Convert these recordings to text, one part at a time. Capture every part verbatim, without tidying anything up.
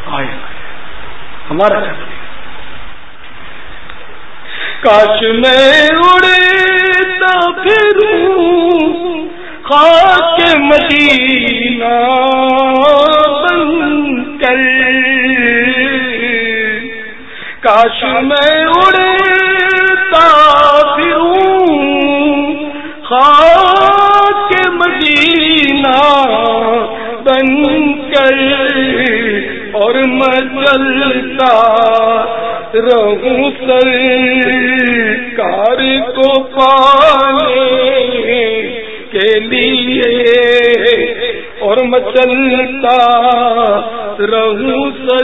آئے ہمارا چاہیے کاش میں اڑتا پھروں خاک مدینہ بن کر، کاش میں اڑتا پھروں خاک مدینہ بن کر، اور میں چلتا رہوں سرکار کو پانے کے لیے، اور میں چلتا رہوں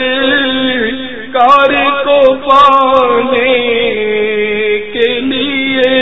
سرکار کو پانے کے لیے۔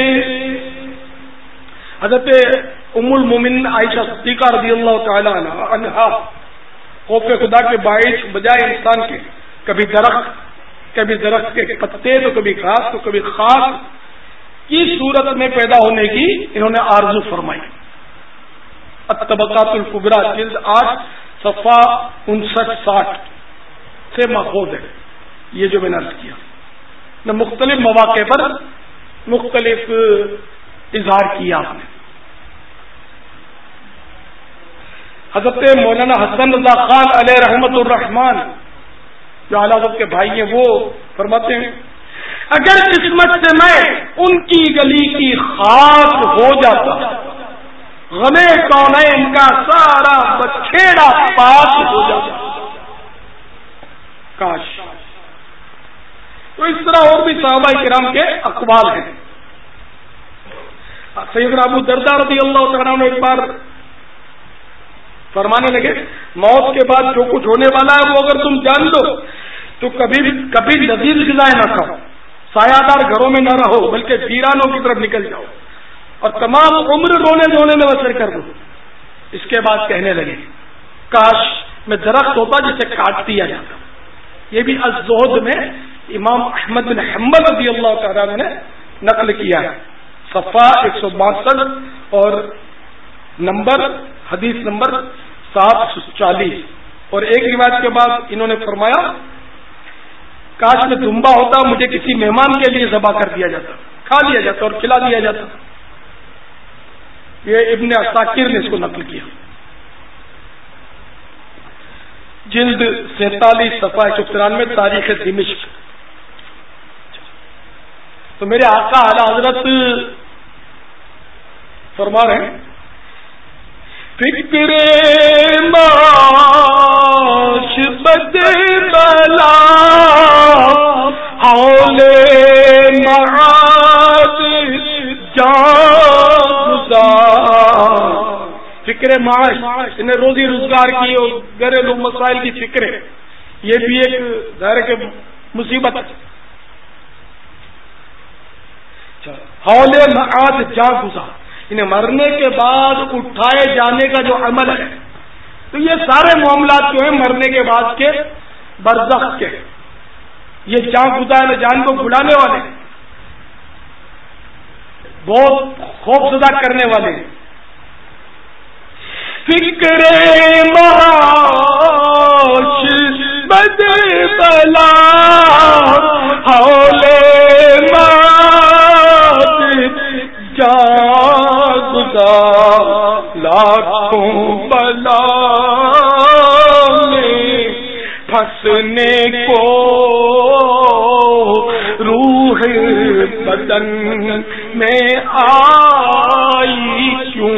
حضرت ام المومنین عائشہ صدیقہ رضی اللہ تعالی عنہا خوف خدا کے باعث بجائے انسان کے کبھی درخت کبھی درخت کے پتے تو کبھی گھاس تو کبھی خاک کی صورت میں پیدا ہونے کی انہوں نے آرزو فرمائی۔ الطبقات الکبریٰ جلد آٹھ صفحہ انسٹھ ساٹھ سے ماخوذ ہے یہ جو میں نے عرض کیا۔ میں مختلف مواقع پر مختلف اظہار کیا آپ نے۔ حضرت مولانا حسن رضا خان علیہ رحمت الرحمان جو اعلیٰ حضرت کے بھائی ہیں وہ فرماتے ہیں اگر قسمت سے میں ان کی گلی کی خاک ہو جاتا، غمے کونین کا سارا بچھیڑا پاک ہو جاتا، کاش۔ تو اس طرح اور بھی صحابہ کرام کے اقوال ہیں۔ سیدنا ابو درداء رضی اللہ تعالیٰ عنہ ایک بار فرمانے لگے موت کے بعد جو کچھ ہونے والا ہے وہ اگر تم جان لو تو کبھی کبھی لذیذ غذائیں نہ کھاؤ، سایہ دار گھروں میں نہ رہو بلکہ ویرانوں کی طرف نکل جاؤ اور تمام عمر رونے دھونے میں بسر کر دو۔ اس کے بعد کہنے لگے کاش میں درخت ہوتا جسے کاٹ دیا جاتا۔ یہ بھی الزہد میں امام احمد بن حنبل رضی اللہ تعالیٰ نے نقل کیا ہے، صفحہ ایک سو باسٹھ اور نمبر حدیث نمبر سات سو چالیس۔ اور ایک روایت کے بعد انہوں نے فرمایا کاش میں دمبا ہوتا مجھے کسی مہمان کے لیے ذبح کر دیا جاتا، کھا لیا جاتا اور کھلا دیا جاتا۔ یہ ابن عساکر نے اس کو نقل کیا، جلد سینتالیس صفحہ ایک سو ترانوے تاریخ دمشق۔ تو میرے آقا اعلی حضرت فرما رہے ہیں فکر معاش بد بلا حول معاد جان گزار۔ فکر معاش انہیں روزی روزگار کی اور گھریلو مسائل کی فکر ہے، یہ بھی ایک ظاہر کہ مصیبت ہے۔ حول معاد جان گزار انہیں مرنے کے بعد اٹھائے جانے کا جو عمل ہے، تو یہ سارے معاملات جو ہیں مرنے کے بعد کے برزخ کے، یہ جان گزار جان کو بلانے والے بہت خوف زدہ کرنے والے ہیں۔ فکر معاش بد بلا حول معاد جان گزار لاکھوں بلا میں پھنسنے کو روح بدن میں آئی کیوں؟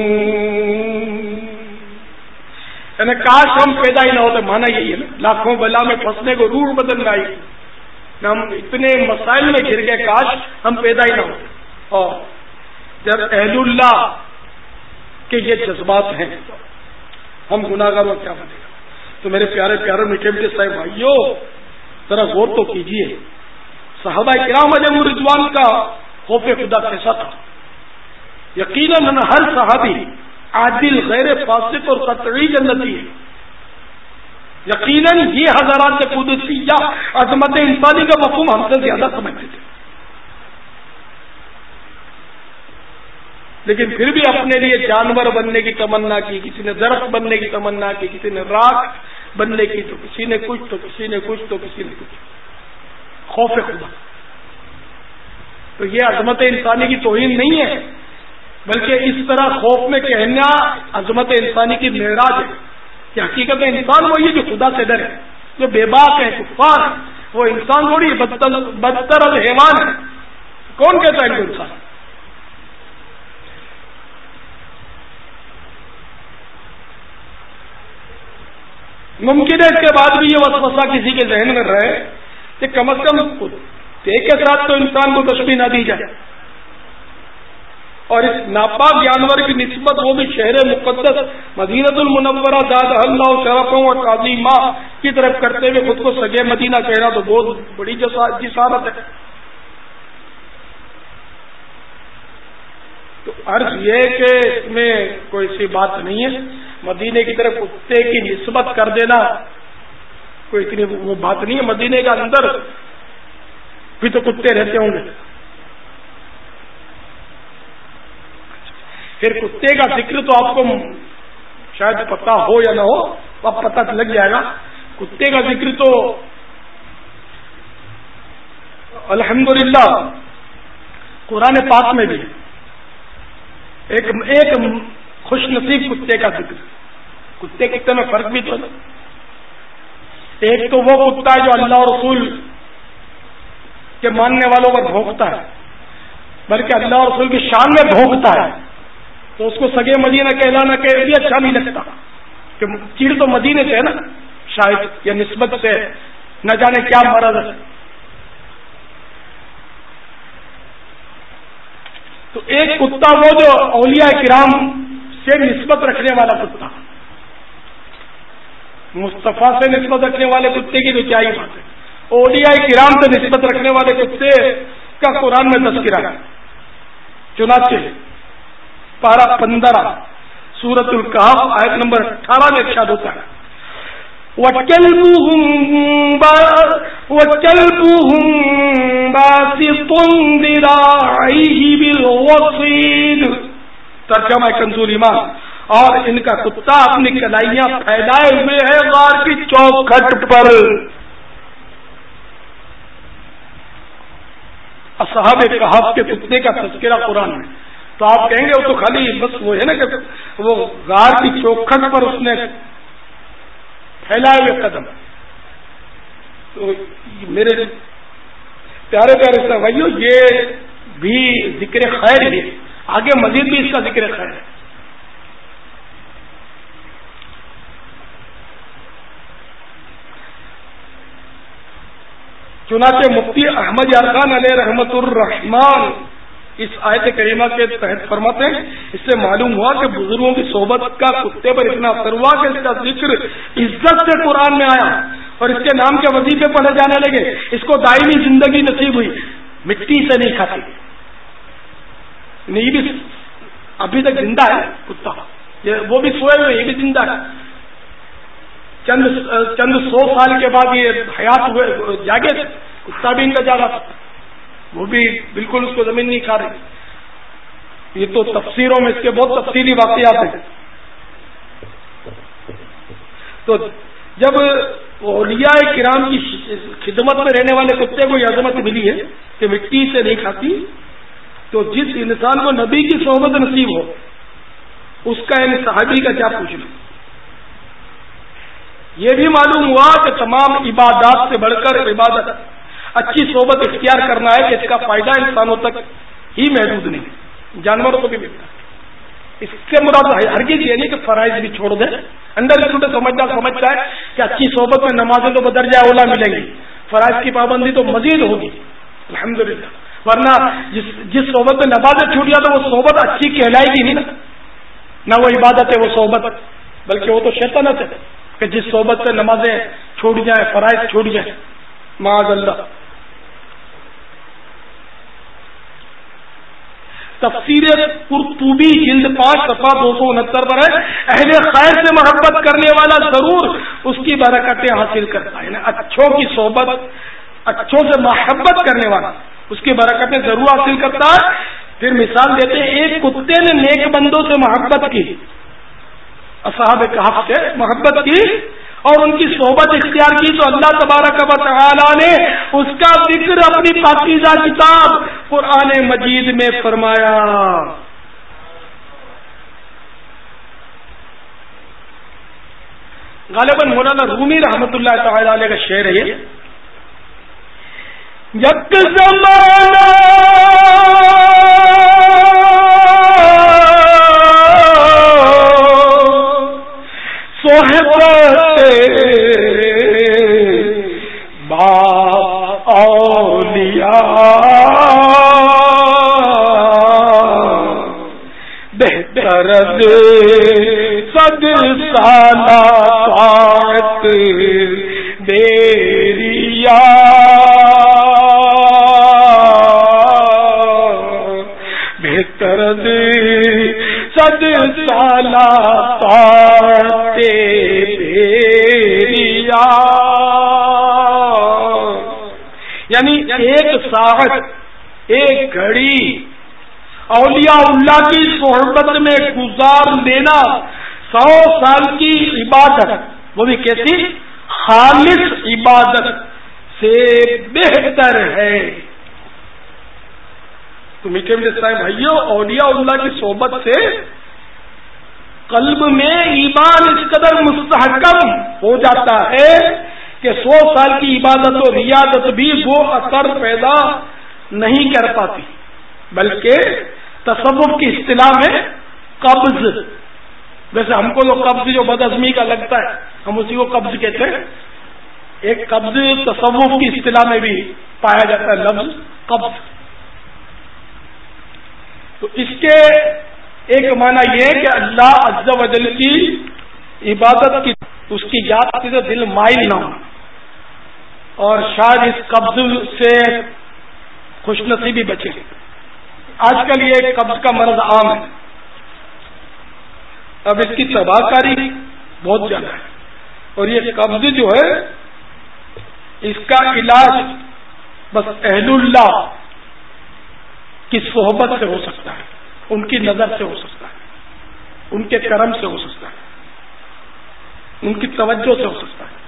یعنی کاش ہم پیدا ہی نہ ہوتے، مانا یہی ہے نا، لاکھوں بلا میں پھنسنے کو روح بدن میں آئی، ہم اتنے مسائل میں گر گئے، کاش ہم پیدا ہی نہ ہوتے۔ اور جب اہل اللہ کے یہ جذبات ہیں ہم گناہگار اور کیا بنے گا؟ تو میرے پیارے پیارے میٹھے میٹھے صاحب بھائیوں ذرا غور تو کیجئے، صحابہ کرام علیہم رضوان کا خوف خدا کیسا تھا؟ یقیناً ہر صحابی عادل غیر فاسق اور قطعی جنتی ہے۔ یقیناً یہ حضرات قدسیہ عظمت انسانی کا مفہوم ہم سے زیادہ سمجھتے تھے، لیکن پھر بھی اپنے لیے جانور بننے کی تمنا کی، کسی نے درخت بننے کی تمنا کی، کسی نے راکھ بننے کی، تو کسی نے کچھ تو کسی نے کچھ تو کسی نے کچھ. خوف خدا. تو یہ عظمت انسانی کی توہین نہیں ہے، بلکہ اس طرح خوف میں کہنا عظمت انسانی کی معراج ہے کہ حقیقت میں انسان وہی ہے جو خدا سے ڈرے، جو بے باک ہے، کفار ہے. وہ انسان تھوڑی بدتر بدتر الحیوان ہے. کون کہتا ہے کہ انسان؟ ممکن ہے اس کے بعد بھی یہ وسوسہ کسی کے ذہن میں رہے کہ کم از کم کتے کے ساتھ تو انسان کو تشبیہ نہ دی جائے، اور اس ناپاک جانور کی نسبت وہ بھی شہر مقدس مدینہ المنورہ زادہ اللہ شرفا و تعظیما کی طرف کرتے ہوئے خود کو سگے مدینہ کہنا تو بہت بڑی جسارت ہے. تو عرض یہ کہ اس میں کوئی سی بات نہیں ہے. مدینے کی طرف کتے کی نسبت کر دینا کوئی اتنی وہ بات نہیں ہے. مدینے کا اندر بھی تو کتے رہتے ہوں گے. پھر کتے کا ذکر تو آپ کو شاید پتا ہو یا نہ ہو، اب پتہ لگ جائے گا. کتے کا ذکر تو الحمدللہ قرآن پاک میں بھی ہے. ایک ایک خوش نصیب کتے کا ذکر. کتے کتے میں فرق بھی تو ہے. ایک تو وہ کتا ہے جو اللہ اور رسول کے ماننے والوں پر بھونکتا ہے، بلکہ اللہ اور رسول کی شان میں بھونکتا ہے، تو اس کو سگے مدینہ کہلانا کہ بھی اچھا نہیں لگتا کہ چیڑ تو مدینے سے ہے نا، شاید یا نسبت سے نہ جانے کیا مرض ہے. تو ایک کتا وہ جو اولیاء کرام سے نسبت رکھنے والا کتا، مصطفیٰ سے نسبت رکھنے والے کتے کی تو کیا ہی بات ہے. اولیاء کرام سے نسبت رکھنے والے کتے کا قرآن میں تذکرہ ہے. چنانچہ پارہ پندرہ سورۃ الکہف آیت نمبر اٹھارہ میں ارشاد ہوتا ہے وَكَلْبُهُمْ بَاسِطٌ ذِرَاعَيْهِ بِالْوَصِيدِ. ترجمہ کنزُ ایمان، اور ان کا کتا اپنی کلائیاں پھیلائے ہوئے ہے غار کی چوکھٹ پر. اصحاب کہف کے کتے کا تذکرہ قرآن میں. تو آپ کہیں گے وہ تو خالی بس وہ ہے نا کہ وہ غار کی چوکھٹ پر اس نے پھیلائے ہوئے قدم. تو میرے پیارے پیارے سے بھائیو، یہ بھی ذکر خیر ہے، آگے مزید بھی اس کا ذکر خیر ہے. چنانچہ مفتی احمد یار خان علیہ رحمت الرحمان اس آیت کریمہ کے تحت فرماتے ہیں اس سے معلوم ہوا کہ بزرگوں کی صحبت کا کتے پر اتنا اثر ہوا کہ اس کا ذکر عزت سے قرآن میں آیا اور اس کے نام کے وظیفے پڑھے جانے لگے. اس کو دائمی زندگی نصیب ہوئی. مٹی سے نہیں کھاتی، نہیں بھی ابھی تک زندہ ہے کتا، وہ بھی سوئے ہوئے، یہ بھی زندہ ہے. چند چند سو سال کے بعد یہ حیات ہوئے جاگے، کتا بھی ان کا جاگا تھا، وہ بھی بالکل اس کو زمین نہیں کھا رہی. یہ تو تفسیروں میں اس کے بہت تفصیلی واقعات ہیں. تو جب اولیاء کرام کی خدمت میں رہنے والے کتے کو یہ عظمت ملی ہے کہ مٹی سے نہیں کھاتی، تو جس انسان کو نبی کی صحبت نصیب ہو اس کا یعنی صحابی کا کیا پوچھنا. یہ بھی معلوم ہوا کہ تمام عبادات سے بڑھ کر عبادت اچھی صحبت اختیار کرنا ہے کہ اس کا فائدہ انسانوں تک ہی محدود نہیں، جانوروں کو بھی ملتا ہے. اس سے مراد ہرگز یہ نہیں کہ فرائض بھی چھوڑ دیں. انڈر اسٹوڈنٹ سمجھدار سمجھتا ہے کہ اچھی صحبت میں نمازیں تو بدرجہ اولا ملیں گی، فرائض کی پابندی تو مزید ہوگی الحمدللہ، ورنہ جس جس صحبت میں نمازیں چھوٹ جائے تو وہ صحبت اچھی کہلائے گی نہیں نا، نہ وہ عبادت ہے وہ صحبت، بلکہ وہ تو شیطنت ہے کہ جس صحبت سے نمازیں چھوٹ جائیں، فرائض چھوٹ جائیں، معاذ اللہ. تفسیر قرطبی جلد پانچ صفحہ دو سو انہتر پر ہے اہل خیر سے محبت کرنے والا ضرور اس کی برکتیں حاصل کرتا ہے. یعنی اچھوں کی صحبت، اچھوں سے محبت کرنے والا اس کی برکتیں ضرور حاصل کرتا ہے. پھر مثال دیتے ہیں، ایک کتے نے نیک بندوں سے محبت کی، اصحاب کہف سے محبت کی، اور ان کی صحبت اختیار کی تو اللہ تبارک و تعالی نے اس کا ذکر اپنی پاکیزہ کتاب قرآن مجید میں فرمایا. غالباً مولانا رومی رحمت اللہ تعالی علیہ کا شعر ہے یہ. یک زمانہ صحبت با اولیاء بہتر صد سالہ طاعت دیریا بہتر صد سالہ طاعت دیریا. یعنی ایک ساعت ایک گھڑی اولیاء اللہ کی صحبت میں گزار لینا سو سال کی عبادت، وہ بھی کیسی خالص عبادت سے بہتر ہے. تو میٹھے میٹھے اسلام بھائیو، اولیاء اللہ کی صحبت سے قلب میں ایمان اس قدر مستحکم ہو جاتا ہے کہ سو سال کی عبادت و ریاضت بھی وہ اثر پیدا نہیں کر پاتی، بلکہ تصوف کی اصطلاح میں قبض، ویسے ہم کو تو قبض جو بدعزمی کا لگتا ہے ہم اسی کو قبض کہتے ہیں، ایک قبض تصوف کی اصطلاح میں بھی پایا جاتا ہے لفظ قبض. تو اس کے ایک معنی یہ ہے کہ اللہ عز و جل کی عبادت کی اس کی یاد کی تو دل مائل نہ ہو، اور شاید اس قبض سے خوش نصیبی بچے. آج کل یہ قبض کا مرض عام ہے، اب اس کی تباہ کاری بہت زیادہ ہے، اور یہ قبض جو ہے اس کا علاج بس اہل اللہ کی صحبت سے ہو سکتا ہے، ان کی نظر سے ہو سکتا ہے، ان کے کرم سے ہو سکتا ہے، ان کی توجہ سے ہو سکتا ہے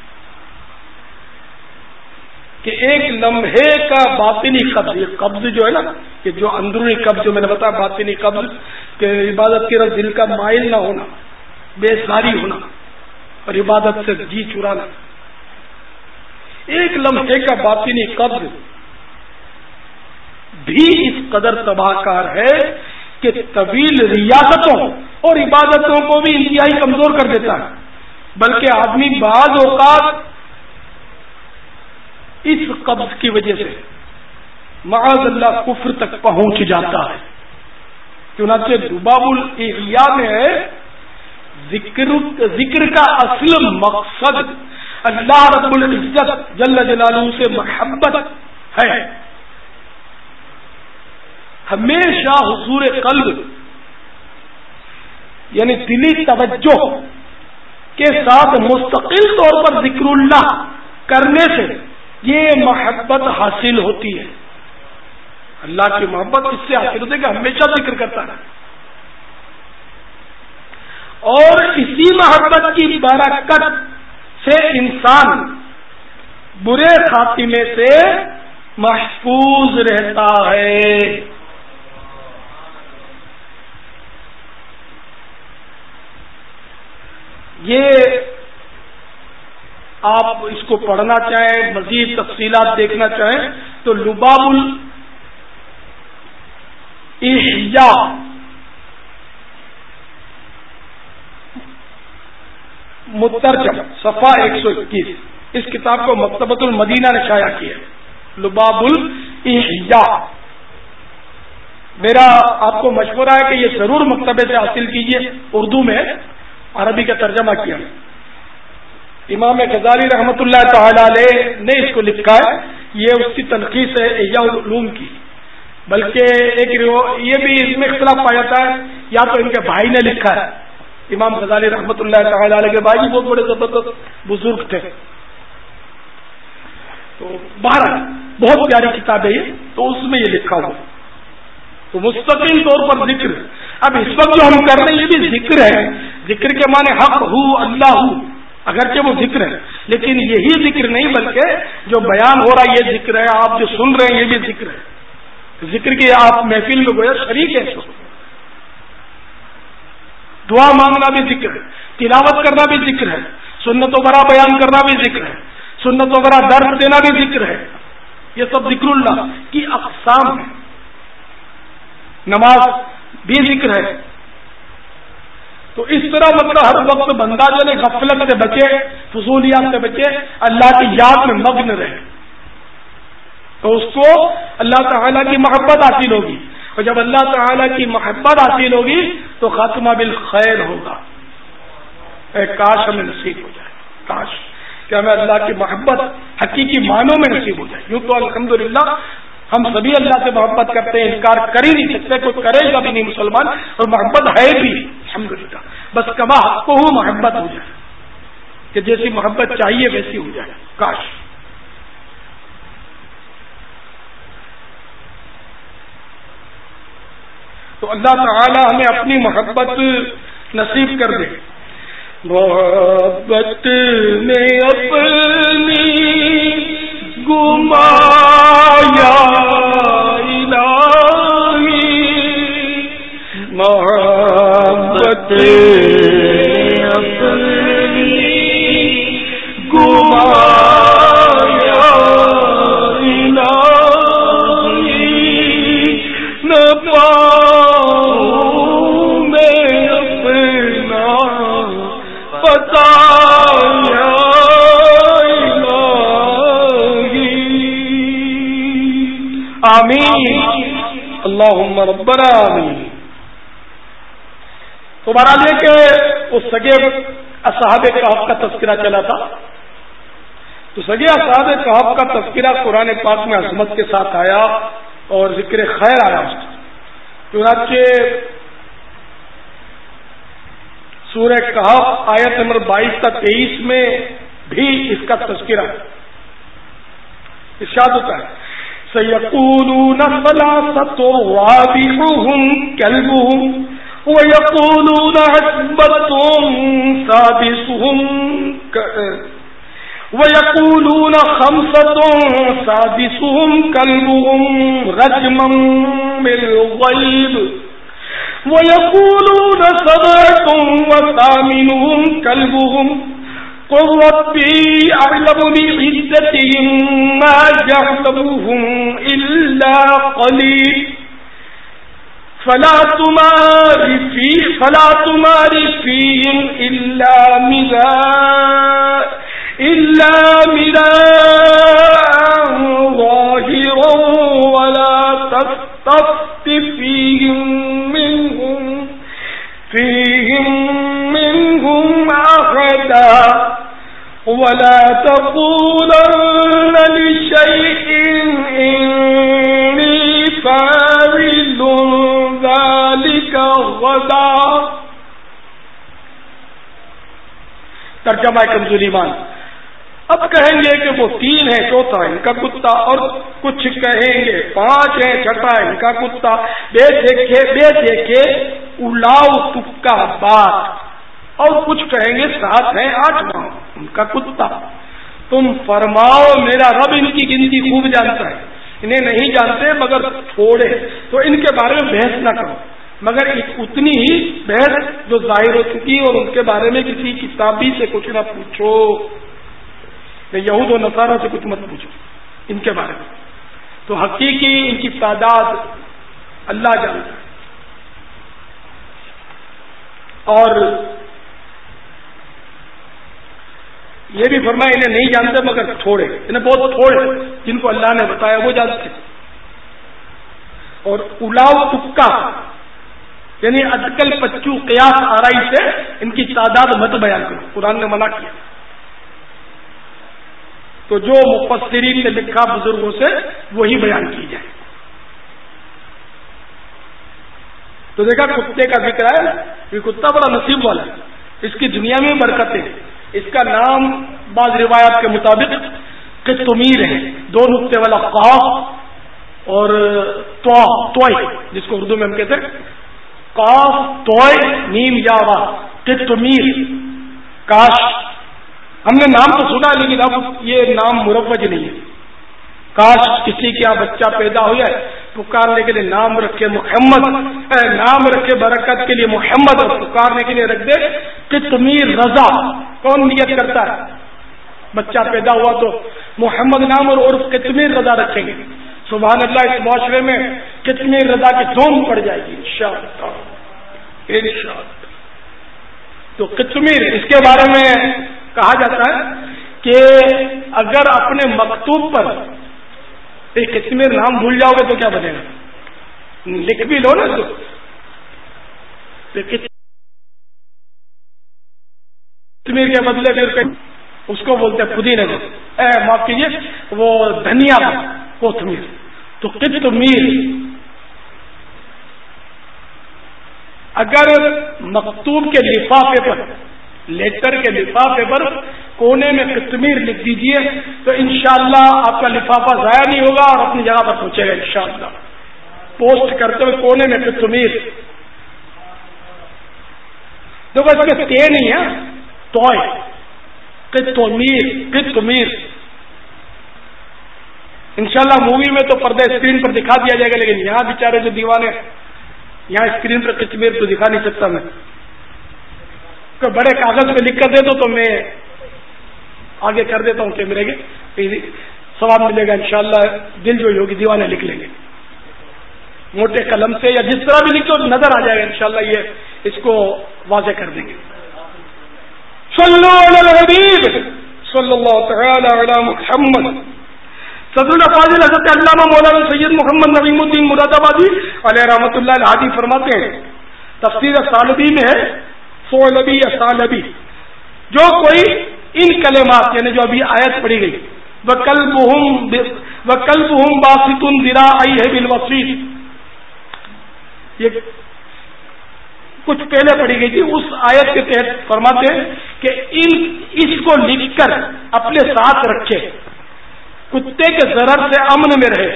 کہ ایک لمحے کا باطنی قبض، یہ قبض جو ہے نا، کہ جو اندرونی قبض جو میں نے بتایا باطنی قبض، کہ عبادت کی طرف دل کا مائل نہ ہونا، بے ساری ہونا اور عبادت سے جی چرانا، ایک لمحے کا باطنی قبض بھی اس قدر تباہ کار ہے کہ طویل ریاضتوں اور عبادتوں کو بھی انتہائی کمزور کر دیتا ہے، بلکہ آدمی بعض اوقات اس قبض کی وجہ سے معاذ اللہ کفر تک پہنچ جاتا ہے. چنانچہ لباب الاحیاء میں ہے ذکر ذکر کا اصل مقصد اللہ رب العزت جل جلالہ سے محبت ہے، ہمیشہ حضور قلب یعنی دلی توجہ کے ساتھ مستقل طور پر ذکر اللہ کرنے سے یہ محبت حاصل ہوتی ہے. اللہ کی محبت اس سے حاصل ہوتی ہے کہ ہمیشہ ذکر کرتا ہے، اور اسی محبت کی برکت سے انسان برے خاتمے سے محفوظ رہتا ہے. یہ آپ اس کو پڑھنا چاہیں، مزید تفصیلات دیکھنا چاہیں تو لباب الاحیاء مترجم صفحہ ایک سو اکیس، اس کتاب کو مکتبۃ المدینہ نے شائع کیا ہے. لباب الاحیاء، میرا آپ کو مشورہ ہے کہ یہ ضرور مکتبے سے حاصل کیجیے، اردو میں عربی کا ترجمہ کیا ہے. امام غزالی رحمت اللہ تعالی علیہ نے اس کو لکھا ہے، یہ اس کی تلخیص ہے احیاء العلوم کی، بلکہ ایک یہ بھی اس میں اختلاف پایا جاتا ہے، یا تو ان کے بھائی نے لکھا ہے، امام غزالی رحمت اللہ تعالی علیہ کے بھائی بھی بہت بڑے زبردست بزرگ تھے. تو بہرحال بہت پیاری کتاب ہے یہ، تو اس میں یہ لکھا ہوا تو مستقل طور پر ذکر. اب اس وقت جو ہم کر رہے ہیں یہ بھی ذکر ہے، ذکر کے معنی حق ہو اللہ ہو، اگرچہ وہ ذکر ہے، لیکن یہی ذکر نہیں بلکہ جو بیان ہو رہا ہے یہ ذکر ہے، آپ جو سن رہے ہیں یہ بھی ذکر ہے، ذکر کی آپ محفل میں گویا شریک ہے، دعا مانگنا بھی ذکر ہے، تلاوت کرنا بھی ذکر ہے، سنت و برا بیان کرنا بھی ذکر ہے، سنت و برا درس دینا بھی ذکر ہے، یہ سب ذکر اللہ کی اقسام ہے۔ نماز بھی ذکر ہے۔ تو اس طرح مطلب ہر وقت بندہ جو ہے غفلت سے بچے، فضولیات سے بچے، اللہ کی یاد میں مگن رہے، تو اس کو اللہ تعالیٰ کی محبت حاصل ہوگی، اور جب اللہ تعالیٰ کی محبت حاصل ہوگی تو خاتمہ بالخیر ہوگا۔ اے کاش ہمیں نصیب ہو جائے، کاش کہ ہمیں اللہ کی محبت حقیقی معنوں میں نصیب ہو جائے۔ یوں تو الحمدللہ ہم سبھی اللہ سے محبت کرتے ہیں، انکار کر ہی نہیں سکتے، کوئی کرے گا بھی نہیں مسلمان، اور محبت ہے بھی الحمدللہ، بس کما حق کو محبت ہو جائے کہ جیسی محبت چاہیے ویسی ہو جائے، کاش۔ تو اللہ تعالی ہمیں اپنی محبت نصیب کر دے۔ محبت میں اپنی گمایا الہی، محبت اپنی گمایا الہی، نہ پاؤں میں اپنا بتایا آمین اللہم ربنا آمین۔ تو بہرحال یہ کہ اس سگے اصحاب کہف کا تذکرہ چلا تھا، تو سگے اصحاب کہف کا تذکرہ قرآن پاک میں عظمت کے ساتھ آیا اور ذکر خیر آیا اس کا، چنانچہ سورہ کہف آیت نمبر بائیس تا تیئیس میں بھی اس کا تذکرہ ارشاد ہوتا ہے، سَيَقُولُونَ ثَلَاثَةٌ رَابِعُهُمْ كَلْبُهُمْ وَيَقُولُونَ عَشْرَةٌ سَادِسُهُمْ وَيَقُولُونَ خَمْسَةٌ سَادِسُهُمْ كَلْبُهُمْ رَجْمًا بِالْغَيْبِ وَيَقُولُونَ سَبْعَةٌ وَثَامِنُهُمْ كَلْبُهُمْ قُلْ رَبِّي أَعْلَمُ بِعِدَّتِهِمْ مَا يَعْلَمُهُمْ إِلَّا قَلِيلٌ فَلَا تُمَارِ فِيهِمْ فَلَا تُمَارِ فِيهِمْ إِلَّا مِرَاءً إِلَّا مِرَاءً ظَاهِرًا وَلَا تَسْتَفْتِ فِيهِمْ مِنْهُمْ فِيهِمْ مِنْهُمْ أَحَدًا وَلَا تَقُولَنَّ لِشَيْءٍ إِنِّي فَاعِلٌ ذَلِكَ غَدًا۔ ترجمہ کمزور ایمان۔ اب کہیں گے کہ وہ تین ہے، چوتھا ان کا کتا، اور کچھ کہیں گے پانچ ہے، چھٹا ان کا کتا، بے دیکھے بے دیکھے الاؤ تکا بات، اور کچھ کہیں گے سات ہے، آٹھواں ان کا کتا۔ تم فرماؤ میرا رب ان کی گنتی خوب جانتا ہے، انہیں نہیں جانتے مگر تھوڑے، تو ان کے بارے میں بحث نہ کرو، مگر اتنی ہی بحث جو ظاہر ہو چکی، اور ان کے بارے میں کسی کتابی سے کچھ نہ پوچھو، یہود و نصارہ سے کچھ مت پوچھو ان کے بارے میں، تو حقیقی ان کی تعداد اللہ جانتا ہے۔ اور یہ بھی فرمایا انہیں نہیں جانتے مگر تھوڑے، انہیں بہت تھوڑے جن کو اللہ نے بتایا وہ جانتے۔ اور الاؤ تکا یعنی اٹکل پچو قیاس آرائی سے ان کی تعداد مت بیان کرو، قرآن نے منع کیا۔ تو جو مفسرین نے لکھا بزرگوں سے وہی بیان کی جائے۔ تو دیکھا کتے کا ذکر ہے، یہ کتا بڑا نصیب والا ہے، اس کی دنیا میں برکتیں، اس کا نام بعض روایات کے مطابق قطمیر ہے، دو نقطے والا قاف اور توئے، جس کو اردو میں ہم کہتے ہیں قاف توئے نیم یا وا، قطمیر، کاش ہم نے نام تو سنا لیکن اب یہ نام مروج نہیں ہے. کاش کسی کے یہاں بچہ پیدا ہو جائے پکارنے کے لیے نام رکھے محمد, نام رکھے برکت کے لیے محمد, اور پکارنے کے لیے رکھ دے قطمیر رضا. کون نیت کرتا ہے بچہ پیدا ہوا تو محمد نام اور عرف قطمیر رضا رکھیں گے؟ سبحان اللہ. اس معاشرے میں قطمیر رضا کی دھوم پڑ جائے گی انشاءاللہ انشاءاللہ. تو قطمیر اس کے بارے میں کہا جاتا ہے کہ اگر اپنے مکتوب پر ایک قطمیر نام بھول جاؤ گے تو کیا بنے گا؟ لکھ بھی لو نا تو قطمیر کے بدلے پھر اس کو بولتے ہیں پودینے کو, اے معاف کیجیے وہ دھنیا کوتمیر. تو قطمیر اگر مکتوب کے لفافے پر, لیٹر کے لفافے پر کونے میں قطمیر لکھ دیجئے تو انشاءاللہ آپ کا لفافہ ضائع نہیں ہوگا اور اپنی جگہ پر پہنچے گا انشاءاللہ. پوسٹ کرتے ہوئے کونے میں قطمیر. دیکھو اس میں تے نہیں ہے, توئے قطمیر قطمیر. انشاءاللہ مووی میں تو پردہ اسکرین پر دکھا دیا جائے گا, لیکن یہاں بیچارے جو دیوانے یہاں اسکرین پر قطمیر تو دکھا نہیں سکتا میں. بڑے کاغذ پہ لکھ کر دے دو تو میں آگے کر دیتا ہوں کیمرے کے, ثواب ملے گا انشاءاللہ. دل جو ہوگی دیوانے لکھ لیں گے موٹے قلم سے, یا جس طرح بھی لکھو نظر آ جائے گا انشاءاللہ. یہ اس کو واضح کر دیں گے. صلو علی الحبیب صلی اللہ تعالی علی محمد. صدر الفاضل حضرت علامہ مولانا سید محمد نعیم الدین مراد آبادی علیہ رحمۃ اللہ الہادی فرماتے ہیں, تفسیر ثالبی میں ہے ثعلبی یا ثالبی, جو کوئی ان کلمات یعنی جو ابھی آیت پڑھی گئی وَقَلْبُهُمْ وَقَلْبُهُمْ بَاسِطٌ ذِرَاعَيْهِ بِالْوَصِيدِ, یہ کچھ پہلے پڑھی گئی تھی, اس آیت کے تحت فرماتے ہیں کہ ان اس کو لکھ کر اپنے ساتھ رکھے, کتے کے ضرر سے امن میں رہے.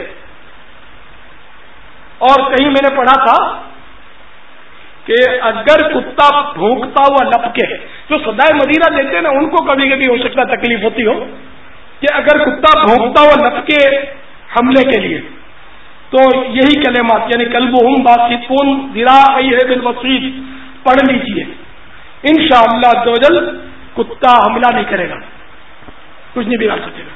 اور کہیں میں نے پڑھا تھا کہ اگر کتا بھونکتا ہوا لپکے, جو صدائے مدینہ دیتے ہیں نا ان کو کبھی کبھی ہو سکتا تکلیف ہوتی ہو کہ اگر کتا بھونکتا ہوا لپکے حملے کے لیے, تو یہی کلمات یعنی قلبہم باسطون ذراعیہ بالوصید پڑھ لیجئے. انشاءاللہ عز و جل کتا حملہ نہیں کرے گا, کچھ نہیں بگاڑ سکے گا.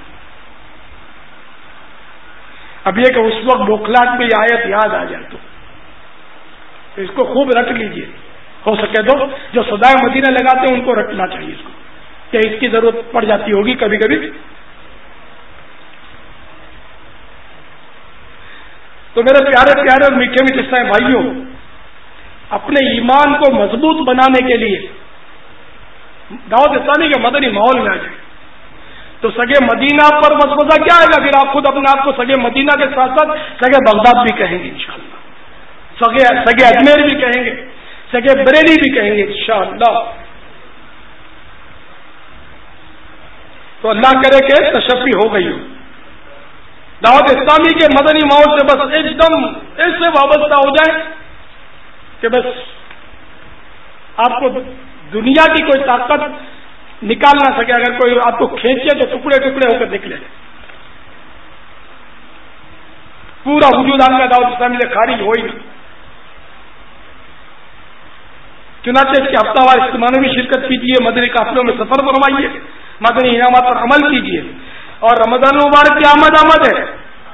اب یہ کہ اس وقت بوکھلاٹ میں یہ آیت یاد آ جائے تو اس کو خوب رکھ لیجئے, ہو سکے تو جو صدائے مدینہ لگاتے ہیں ان کو رکھنا چاہیے اس کو, کہ اس کی ضرورت پڑ جاتی ہوگی کبھی کبھی. تو میرے پیارے پیارے اور میٹھے میٹھے اسلامی بھائیوں, اپنے ایمان کو مضبوط بنانے کے لیے دعوت اسلامی کے مدنی ماحول میں آ جائے تو سگے مدینہ پر وسوسہ کیا آئے گا؟ پھر آپ خود اپنے آپ کو سگے مدینہ کے ساتھ ساتھ سگے بغداد بھی کہیں گے انشاءاللہ, سگے سگے اجمیر بھی کہیں گے, سگے بریلی بھی کہیں گے انشاءاللہ. تو اللہ کرے کہ تشفی ہو گئی ہو دعوت اسلامی کے مدنی ماحول سے, بس ایک دم ایسے وابستہ ہو جائے کہ بس آپ کو دنیا کی کوئی طاقت نکال نہ سکے. اگر کوئی آپ کو کھینچے تو ٹکڑے ٹکڑے ہو کر نکلے. پورا وجود آپ کا دعوت اسلامی سے خارج ہو ہی نہیں. چنانچہ اس کے ہفتہ وار اجتماع میں بھی شرکت کیجیے, مدنی قافلوں میں سفر فرمائیے, مدنی انعامات پر عمل کیجیے. اور رمضان مبارک کی آمد آمد ہے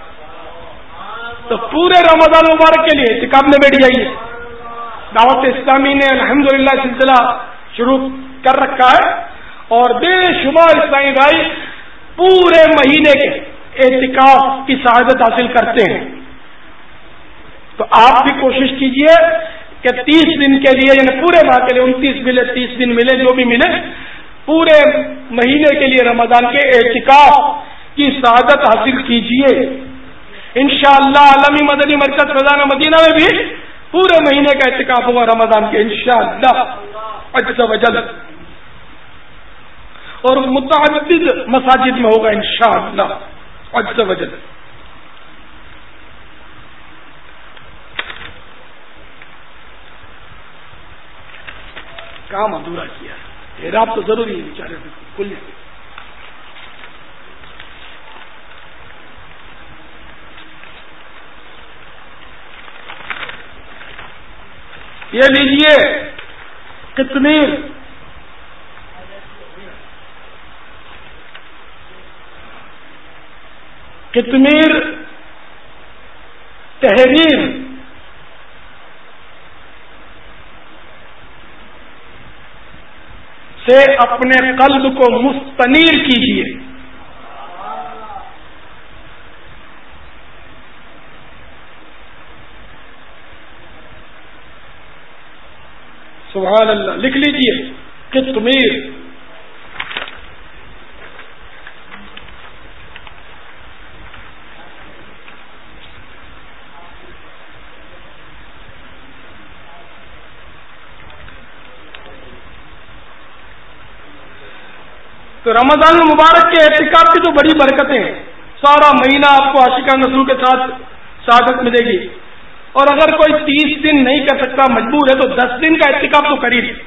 تو پورے رمضان مبارک کے لیے اعتکاف میں بیٹھ جائیے. دعوت اسلامی نے الحمدللہ سلسلہ شروع کر رکھا ہے اور بے شمار اسلامی بھائی پورے مہینے کے اعتکاف کی سعادت حاصل کرتے ہیں. تو آپ بھی کوشش کیجئے کہ تیس دن کے لیے یعنی پورے ماہ کے لیے انتیس ملے, تیس دن ملے, جو بھی ملے, پورے مہینے کے لیے رمضان کے اعتکاف کی سعادت حاصل کیجئے. انشاءاللہ عالمی مدنی مرکز فیضان مدینہ میں بھی پورے مہینے کا اعتکاف ہوگا رمضان کے انشاءاللہ عز و جل, اور متعدد مساجد میں ہوگا انشاءاللہ عز و جل. کام ادھورا کیا, اعراب تو ضروری ہے بیچارے کل یہ لیجئے قطمیر، قطمیر تحریر سے اپنے قلب کو مستنیر کیجیے. سبحان اللہ، لکھ لیجیے قطمیر. تو رمضان المبارک کے اعتکاف کی تو بڑی برکتیں ہیں. سارا مہینہ آپ کو عاشقان رسول کے ساتھ سعادت ملے گی. اور اگر کوئی تیس دن نہیں کر سکتا، مجبور ہے، تو دس دن کا اعتکاف تو کر ہی لے.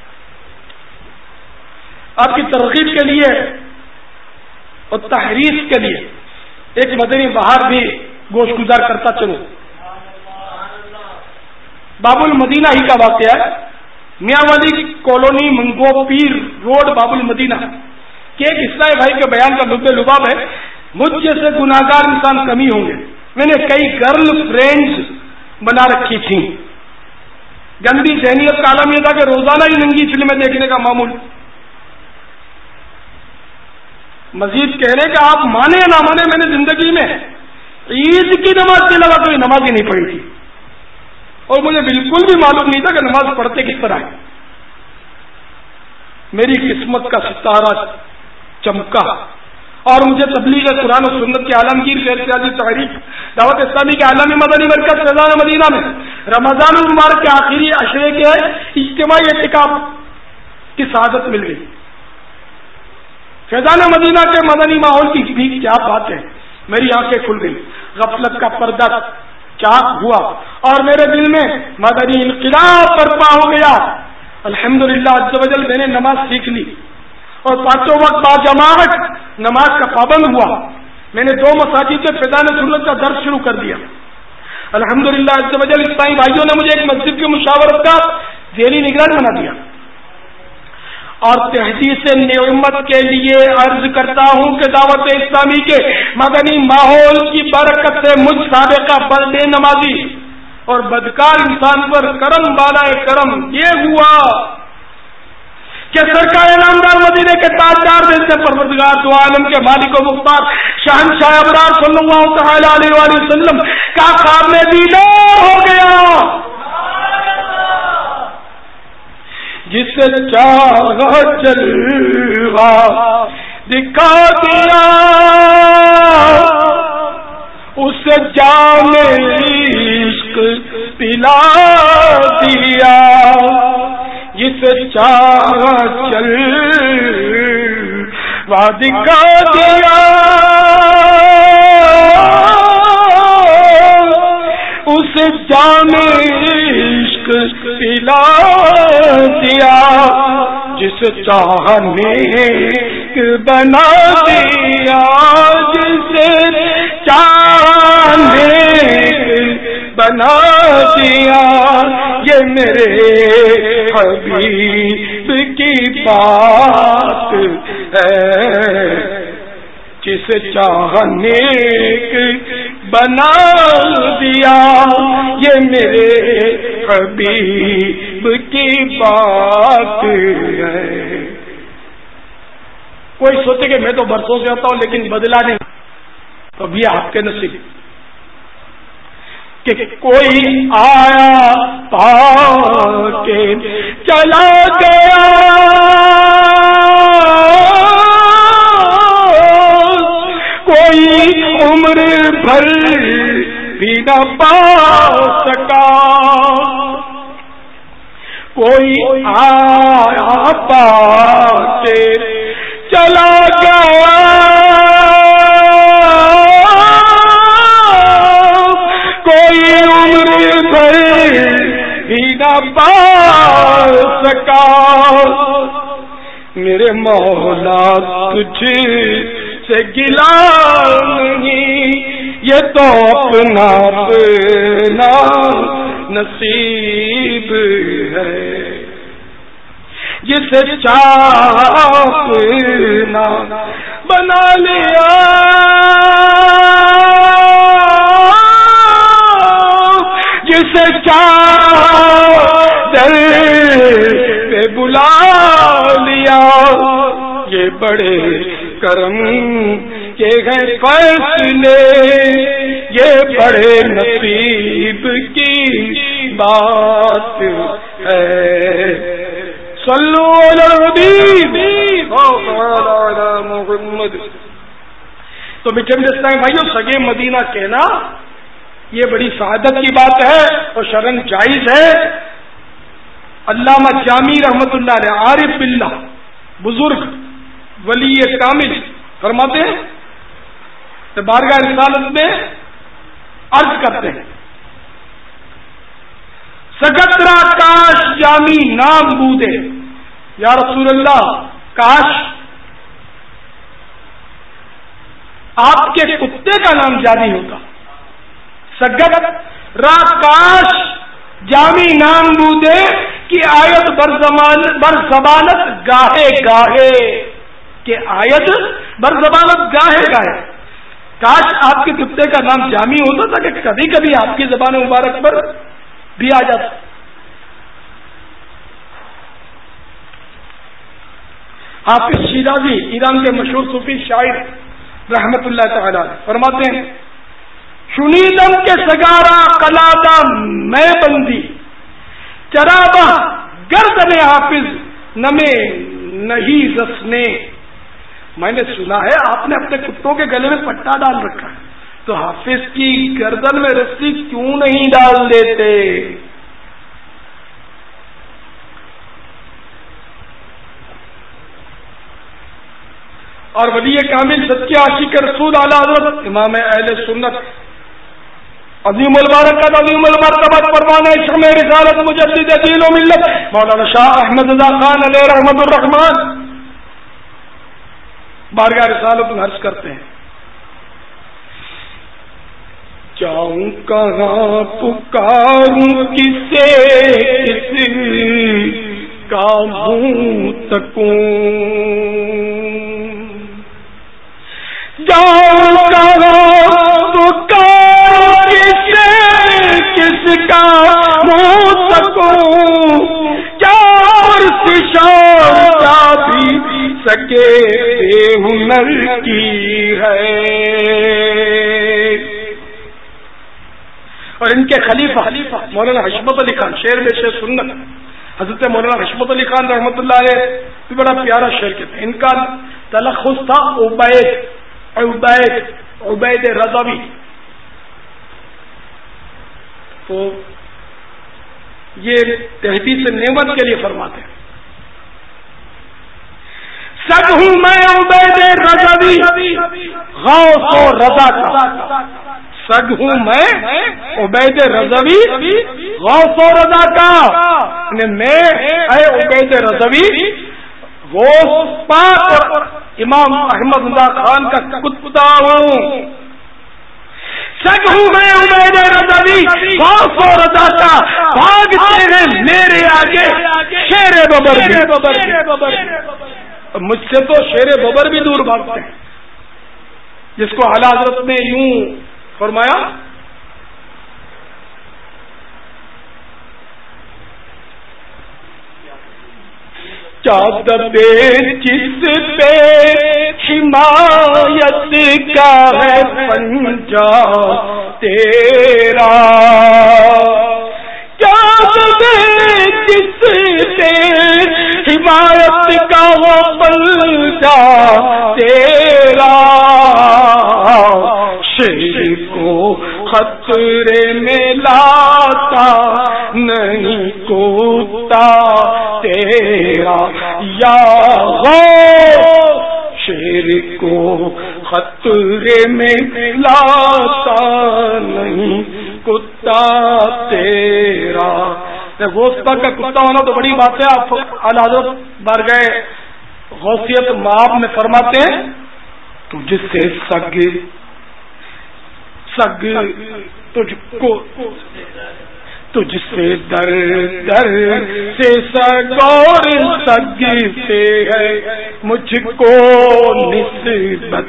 آپ کی ترغیب کے لیے اور تحریف کے لیے ایک مدنی بہار بھی گوش گزار کرتا چلوں. باب المدینہ ہی کا واقعہ ہے. میاں والی کالونی، منگو پیر روڈ، باب المدینہ کہ ایک اسلائی بھائی کے بیان کا لب لباب ہے. مجھ جیسے گناہگار انسان کمی ہوں گے. میں نے کئی گرل فرینڈز بنا رکھی تھیں. گندی ذہنیت کا عالم یہ تھا کہ روزانہ ہی ننگی فلمیں دیکھنے کا معمول. مزید کہہ رہے کہ آپ مانے یا نہ مانے، میں نے زندگی میں عید کی نماز کے علاوہ کوئی نماز ہی نہیں پڑھی تھی. اور مجھے بالکل بھی معلوم نہیں تھا کہ نماز پڑھتے کس طرح ہے. میری قسمت کا ستارہ چمکا اور مجھے تبلیغ قرآن و سنت کے عالمگیر غیر سیاسی تحریک دعوت اسلامی کے عالمی مدنی مرکز فیضان مدینہ میں رمضان المبارک کے آخری عشرے کے اجتماعی اعتکاف کی سعادت مل گئی. فیضان مدینہ کے مدنی ماحول کی بھی کیا بات ہے. میری آنکھیں کھل گئی، غفلت کا پردہ چاک ہوا اور میرے دل میں مدنی انقلاب برپا ہو گیا. الحمدللہ عز و جل میں نے نماز سیکھ لی اور پانچوں وقت باجماعت نماز کا پابند ہوا. میں نے دو مساجد سے فیضان سنت کا درس شروع کر دیا. الحمدللہ عز و جل اسلامی بھائیوں نے مجھے ایک مسجد کی مشاورت کا ذیلی نگران بنا دیا. اور تحدیث نعمت کے لیے عرض کرتا ہوں کہ دعوت اسلامی کے مدنی ماحول کی برکت سے مجھ سابقہ بے نمازی اور بدکار انسان پر کرم بالا کرم یہ ہوا کہ سرکار نامدار مدینے کے تاجدار دل سے پروردگار دو عالم کے مالک و مختار شہنشاہ ابرار صلی اللہ تعالی علیہ وآلہ وسلم کا خواب میں دیدار ہو گیا. جس چاہا جلوہ دکھا دیا اس جام عشق پلا دیا. جس چاہا چل وا دکھا دیا اس جام عشق پلا دیا. جس چاہا نیک بنا دیا جس چاہا نیک بنا دیا. یہ میرے حبیب کی بات ہے جس چاہا نیک بنا دیا. یہ میرے حبیب کی بات ہے. کوئی سوچے کہ میں تو برسوں سے آتا ہوں لیکن بدلا نہیں. تو اب یہ آپ کے نصیب کہ کوئی آیا پا کے چلا گیا کوئی عمر بھر بھی نہ پا سکا. کوئی آیا پا کے چلا گیا کوئی عمر بھر بھی نہ پا سکا. میرے مولا تجھ سے گلا نہیں یہ تو اپنا اپنا نصیب ہے، جسے چاپنا بنا لیا جسے چادر پہ بلا لیا، یہ بڑے کرم کے ہیں فیصلے، یہ بڑے نصیب کی بات ہے۔ صلو علی الحبیب علی محمد۔ تو میٹھے میٹھے اسلام بھائیو، سگے مدینہ کہنا یہ بڑی سعادت کی بات ہے اور شرعاً جائز ہے۔ علامہ جامی رحمت اللہ علیہ، عارف باللہ، بزرگ ولی کامل، فرماتے ہیں کہ بارگاہ رسالت میں عرض کرتے ہیں، سگترا کاش جامی نام بودے، یا رسول اللہ کاش آپ کے کتے کا نام جامی ہوتا۔ سگت را کاش جامی نام بودے کی آیت بر زبانت گاہے گاہے، کہ آیت بر زبانت گاہے گاہے، کاش آپ کے کتے کا نام جامی ہوتا تھا کہ کبھی کبھی آپ کی زبان مبارک پر بھی آ جاتا۔ حافظ شیرازی ایران کے مشہور صوفی شاعر رحمت اللہ تعالی فرماتے ہیں، شنیدم کے سگارا قلادہ میں بندی، چرابہ گردن حافظ نمے نہیں رسنے۔ میں نے سنا ہے آپ نے اپنے کتوں کے گلے میں پٹا ڈال رکھا ہے، تو حافظ کی گردن میں رسی کیوں نہیں ڈال دیتے؟ اور ولی کامل سچے عاشق رسول اعلی حضرت امام اہل سنت عظیم البرکت عظیم المرتبت پروانہ شمع رسالت مجدد دین و ملت مولانا شاہ احمد رضا خان علیہ رحمت الرحمان بارگاہ رسالت میں عرض کرتے ہیں، جاؤں کہاں پکاروں کسے کس کا منہ تکوں، جاؤں کہاں پکاروں کسے کس کا منہ تکوں، کیا عرص شام کا بھی سکے بے ہنر کی ہے۔ اور ان کے خلیفہ مولانا حشمت علی خان، شعر میں شعر سنت، حضرت مولانا حشمت علی خان رحمۃ اللہ علیہ بھی بڑا پیارا شعر کہتے ہیں۔ ان کا تلخص تھا عبید عبید عبید رضوی۔ تو یہ تحدیث نعمت کے لیے فرماتے ہیں، سگ ہوں میں عبید رضوی غوث و رضا کا، سگ ہوں میں عبید رضوی غوث و رضا کا، میں اے عبید رضوی غوث پاک اور امام احمد رضا خان کا کتا ہوں، سگ ہوں میں عبید رضوی غوث و رضا کا، بھاگتے ہیں میرے آگے شیر ببر بھی، مجھ سے تو شیر ببر بھی دور بھاگتے ہیں، جس کو اعلی حضرت نے یوں فرمایا، چادبے جس پہ حمایت کا ہے پنجا تیرا، چادبے جس پہ حمایت کا وہ پنجا تیرا، شیر کو خطرے میں لاتا نہیں کوتا تیرا، یا غوث شیر کو خطرے میں لاتا نہیں کتا تیرا۔ غوث پاک کا کتا ہونا تو بڑی بات ہے۔ آپ اعلی حضرت بارگاہ غوثیت مآب میں فرماتے ہیں، تجھ سے سگ سگ تجھ کو تجھ سے در در سے سگور سگ سے ہے مجھ کو نسبت،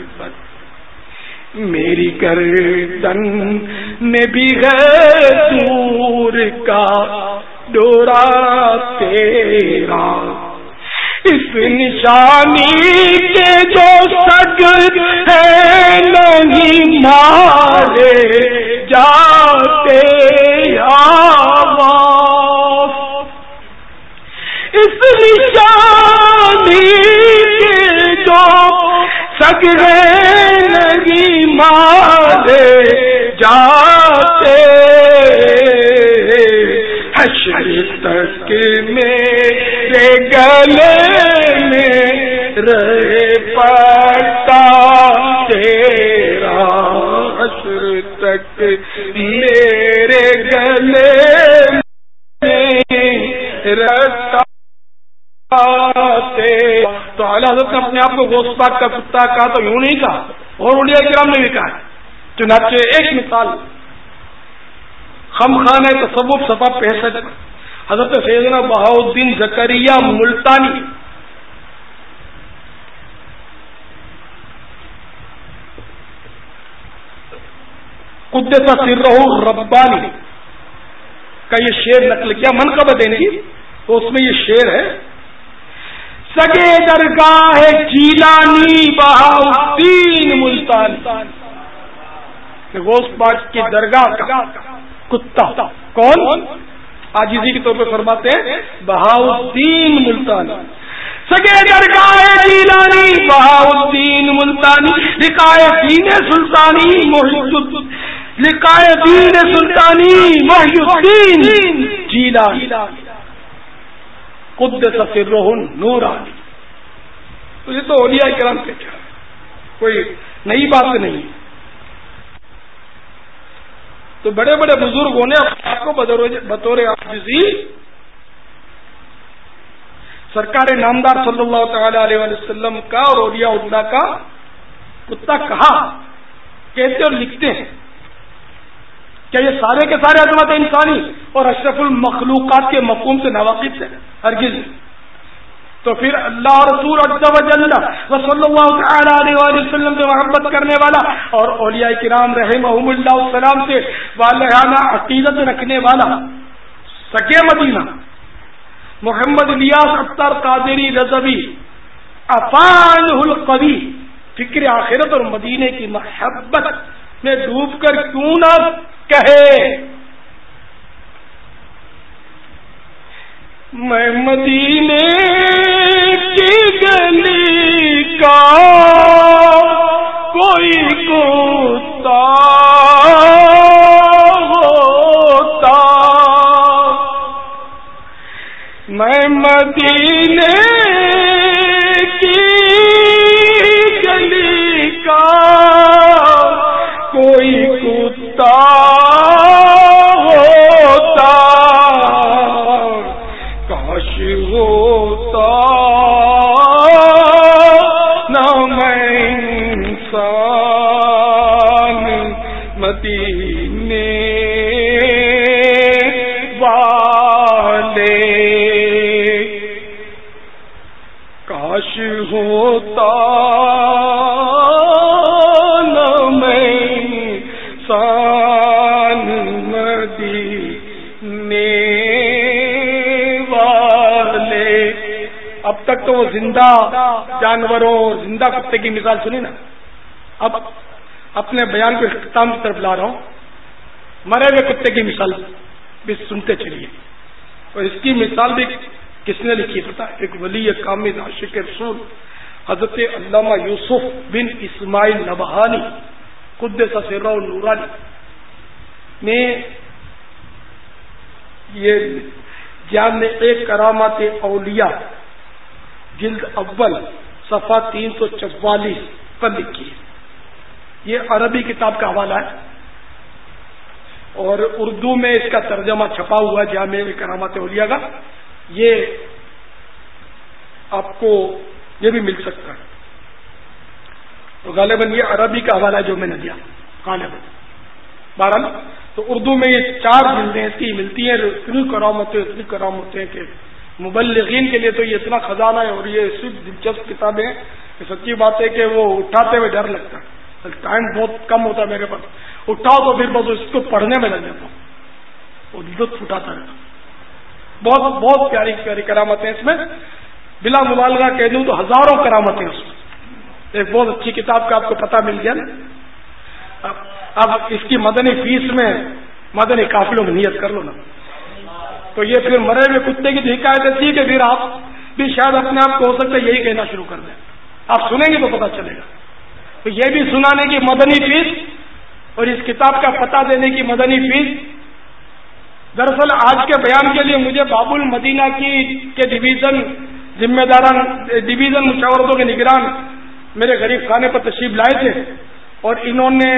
میری گردن میں بھی ہے دور کا ڈورا تیرا، اس نشانی کے جو سگ ہے نہیں مارے جاتے اس نشانی کے جو سگ ہے نہیں مارے جاتے، حشر تک میرے گلے میں رہے پتا تیرا، حشر تک میرے گلے میں رہتا تیرا۔ تو اعلیٰ حضرت نے اپنے آپ کو غوث پاک کا کتا کہا تو یوں نہیں کہا، اور اولیاء کرام نے بھی کہا۔ چنانچہ ایک مثال خم خانہ تصوف صفحہ پینسٹھ حضرت سیدنا بہاؤالدین زکریا ملتانی قدس سرہ ربانی کا یہ شعر نقل کیا منقبہ دینے کی، تو اس میں یہ شعر ہے، سگے درگاہ جیلانی بہاؤالدین ملتانی، غوث پاک کی درگاہ کا کتا کون؟ عاجزی کے طور پہ فرماتے ہیں بہاؤالدین ملتانی، سگے درگاہ جیلانی بہاؤالدین ملتانی، لقائے دین سلطانی محی لقائے دین سلطانی محی الدین جیلانی قدس سرہ نورانی۔ تو یہ تو اولیاء کرام کے کیا کوئی نئی بات نہیں۔ تو بڑے بڑے بزرگوں نے آپ کو بطور عاجزی سرکار نامدار صلی اللہ تعالی علیہ وسلم کا اور اولیاء اللہ کا کتا کہا، کہتے اور لکھتے ہیں۔ کیا یہ سارے کے سارے عظمت انسانی اور اشرف المخلوقات کے مفہوم سے ناواقف ہیں؟ ہرگز نہیں۔ تو پھر اللہ رسول عز و جل و صلی اللہ تعالی علیہ وآلہ وسلم سے محبت کرنے والا اور اولیاء کرام رحمہم اللہ السلام سے والہانہ عقیدت رکھنے والا سکے مدینہ محمد الیاس اختر قادری رضوی افانہ القوی فکر آخرت اور مدینے کی محبت میں ڈوب کر کیوں نہ کہے، میں مدینے کی گلی کا کوئی کتا ہوتا، میں مدینے کی گلی کا کوئی کتا ہوتا، کاش ہوتا نہ میں انسان مدینے والے، کاش ہوتا نہ میں انسان مدینے والے۔ اب تک تو وہ زندہ جانوروں زندہ کتے کی مثال سنی نا، اب اپنے بیان کو اختتام کی طرف لا رہا ہوں، مرے ہوئے کتے کی مثال بھی سنتے چلیے۔ اور اس کی مثال بھی کس نے لکھی پتا ہے؟ ایک ولی کامل عاشق رسول حضرت علامہ یوسف بن اسماعیل نبہانی قدس سرہ نورانی نے یہ جامع کرامات اولیاء جلد اول صفحہ تین سو چوالیس پر لکھی ہے۔ یہ عربی کتاب کا حوالہ ہے اور اردو میں اس کا ترجمہ چھپا ہوا جامع کرامات اولیاء کا، یہ آپ کو یہ بھی مل سکتا ہے۔ تو غالباً یہ عربی کا حوالہ جو میں نے دیا غالباً، بہرحال تو اردو میں یہ چار جلدیں ایسی ملتی ہیں، اتنی کرامتیں اتنی کرامتیں کہ مبلغین کے لیے تو یہ اتنا خزانہ ہے، اور یہ صرف دلچسپ کتابیں ہیں کہ سچی بات ہے کہ وہ اٹھاتے ہوئے ڈر لگتا ہے، ٹائم بہت کم ہوتا ہے میرے پاس، اٹھاؤ تو پھر بس اس کو پڑھنے میں لگ جاتا ہوں اور لطف اٹھاتا رہتا ہوں۔ بہت بہت پیاری پیاری کرامتیں اس میں، بلا مبالغہ کہہ دوں تو ہزاروں کرامتیں اس میں۔ ایک بہت اچھی کتاب کا آپ کو پتہ مل گیا نا۔ اب اس کی مدنی فیس میں مدنی قافلوں میں نیت کر لو نا، تو یہ پھر مرے ہوئے کتے کی حکایت ایسی کہ پھر آپ بھی شاید اپنے آپ کو ہو سکتا ہے یہی کہنا شروع کر دیں، آپ سنیں گے تو پتہ چلے گا۔ تو یہ بھی سنانے کی مدنی فیس اور اس کتاب کا پتہ دینے کی مدنی فیس۔ دراصل آج کے بیان کے لیے مجھے باب المدینہ کی کے ڈویژن ذمہ داران ڈویژن مشاورتوں کے نگران میرے غریب خانے پر تشریف لائے تھے، اور انہوں نے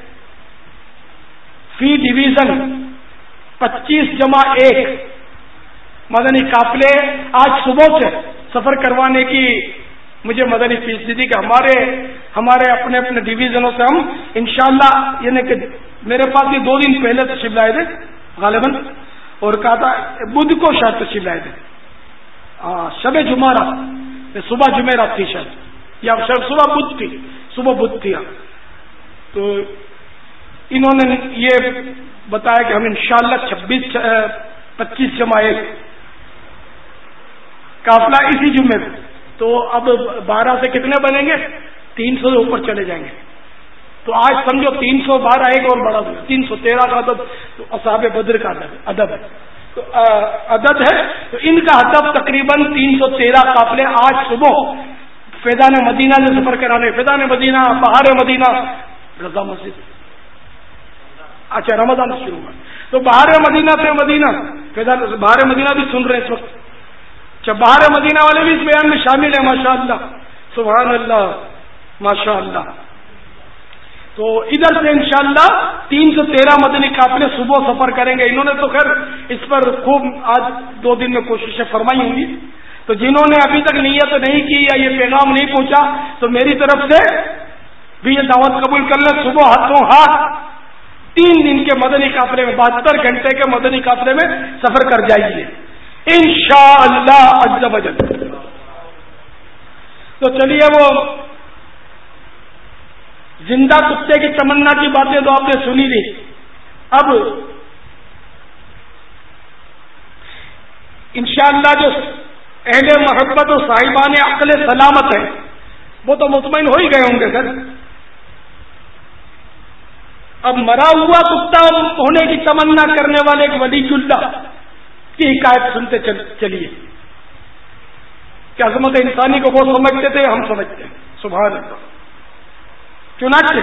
فی ڈویژن پچیس جمع ایک مدنی قافلے آج صبح سے سفر کروانے کی مجھے مدنی فیس دی تھی کہ ہمارے ہمارے اپنے اپنے ڈویژنوں سے ہم انشاءاللہ، یعنی کہ میرے پاس یہ دو دن پہلے تشریف لائے تھے غالباً، اور کہا تھا بدھ کو شاید تشریف لائے تھے، ہاں شب جمعرات، صبح جمعرات تھی شاید، یا صبح بدھ تھی، صبح بدھ تھی۔ تو انہوں نے یہ بتایا کہ ہم انشاءاللہ چھبیس پچیس جمع ایک قافلہ اسی جمعے میں، تو اب بارہ سے کتنے بنیں گے؟ تین سو سے اوپر چلے جائیں گے۔ تو آج سمجھو تین سو بارہ ایک اور بڑا تین سو تیرہ کا ادب تو اصحاب بدر کا ادب ہے، تو عدد ہے، تو ان کا ادب تقریباً تین سو تیرہ قافلے آج صبح فیضان مدینہ سے سفر کرانے، فیضان مدینہ بہار مدینہ رضا مسجد، اچھا رمضان سے شروع ہوا، تو بہار مدینہ سے مدینہ فیضان بہار مدینہ بھی سن رہے ہیں اس وقت، اچھا بہار مدینہ والے بھی اس بیان میں شامل ہیں، ماشاء اللہ سبحان اللہ ماشاء اللہ۔ تو ادھر سے انشاءاللہ تین سو تیرہ مدنی قافلے صبح سفر کریں گے۔ انہوں نے تو خیر اس پر خوب آج دو دن میں کوششیں فرمائی ہوں گی، تو جنہوں نے ابھی تک نیت نہیں کی یا یہ پیغام نہیں پہنچا تو میری طرف سے بھی یہ دعوت قبول کر لیں، صبح ہاتھوں ہاتھ تین دن کے مدنی قافلے میں بہتر گھنٹے کے مدنی قافلے میں سفر کر جائیے انشاءاللہ عز و جل۔ تو چلیے، وہ زندہ کتے کی تمنا کی باتیں تو آپ نے سنی لی، اب انشاءاللہ جو اہل محبت و صاحبان عقل سلامت ہیں وہ تو مطمئن ہو ہی گئے ہوں گے سر۔ اب مرا ہوا کتا ہونے کی تمنا کرنے والے ایک ولی اللہ کی حکایت سنتے چلیے کہ عظمت انسانی کو وہ سمجھتے تھے، ہم سمجھتے ہیں، سبحان اللہ۔ چنانچہ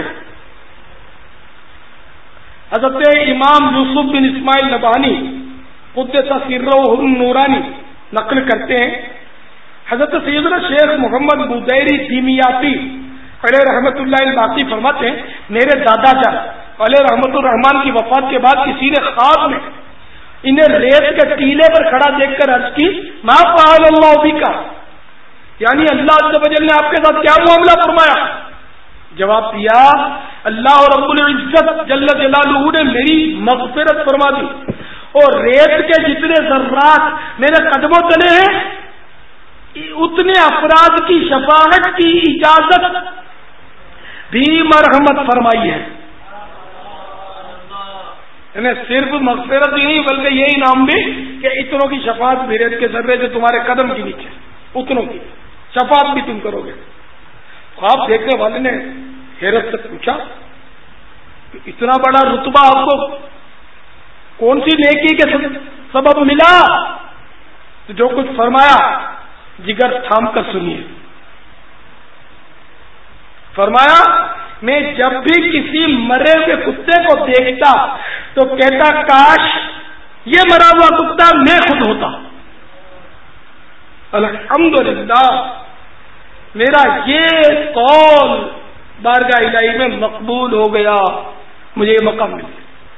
حضرت امام یوسف بن اسماعیل نبہانی قدس سرہ النورانی نقل کرتے ہیں، حضرت سیدنا شیخ محمد بودیری دیمیاتی علیہ رحمت اللہ الباقی فرماتے ہیں، میرے دادا جان علیہ رحمت الرحمان کی وفات کے بعد کسی نے خواب میں انہیں ریت کے ٹیلے پر کھڑا دیکھ کر عرض کی، ما فعل اللہ بک، یعنی اللہ عز و جل نے آپ کے ساتھ کیا معاملہ فرمایا؟ جواب دیا، اللہ رب العزت جل جلالہ نے میری مغفرت فرما دی، اور ریت کے جتنے ذرات میرے قدموں تلے ہیں اتنے افراد کی شفاعت کی اجازت بھی مرحمت فرمائی ہے۔ یعنی صرف مغفرت ہی نہیں بلکہ یہ انعام بھی کہ اتنوں کی شفاعت بھی، ریت کے ذرے جو تمہارے قدم کے نیچے اتنوں کی شفاعت بھی تم کرو گے۔ خواب دیکھنے والے نے حیرت سے پوچھا کہ اتنا بڑا رتبہ آپ کو کون سی نیکی کے سبب ملا؟ تو جو کچھ فرمایا جگر تھام کر سنیے۔ فرمایا، میں جب بھی کسی مرے ہوئے کتے کو دیکھتا تو کہتا کاش یہ مرا ہوا کتا میں خود ہوتا۔ الحمدللہ میرا یہ قول بارگاہ الہی میں مقبول ہو گیا، مجھے یہ مقام مل گیا۔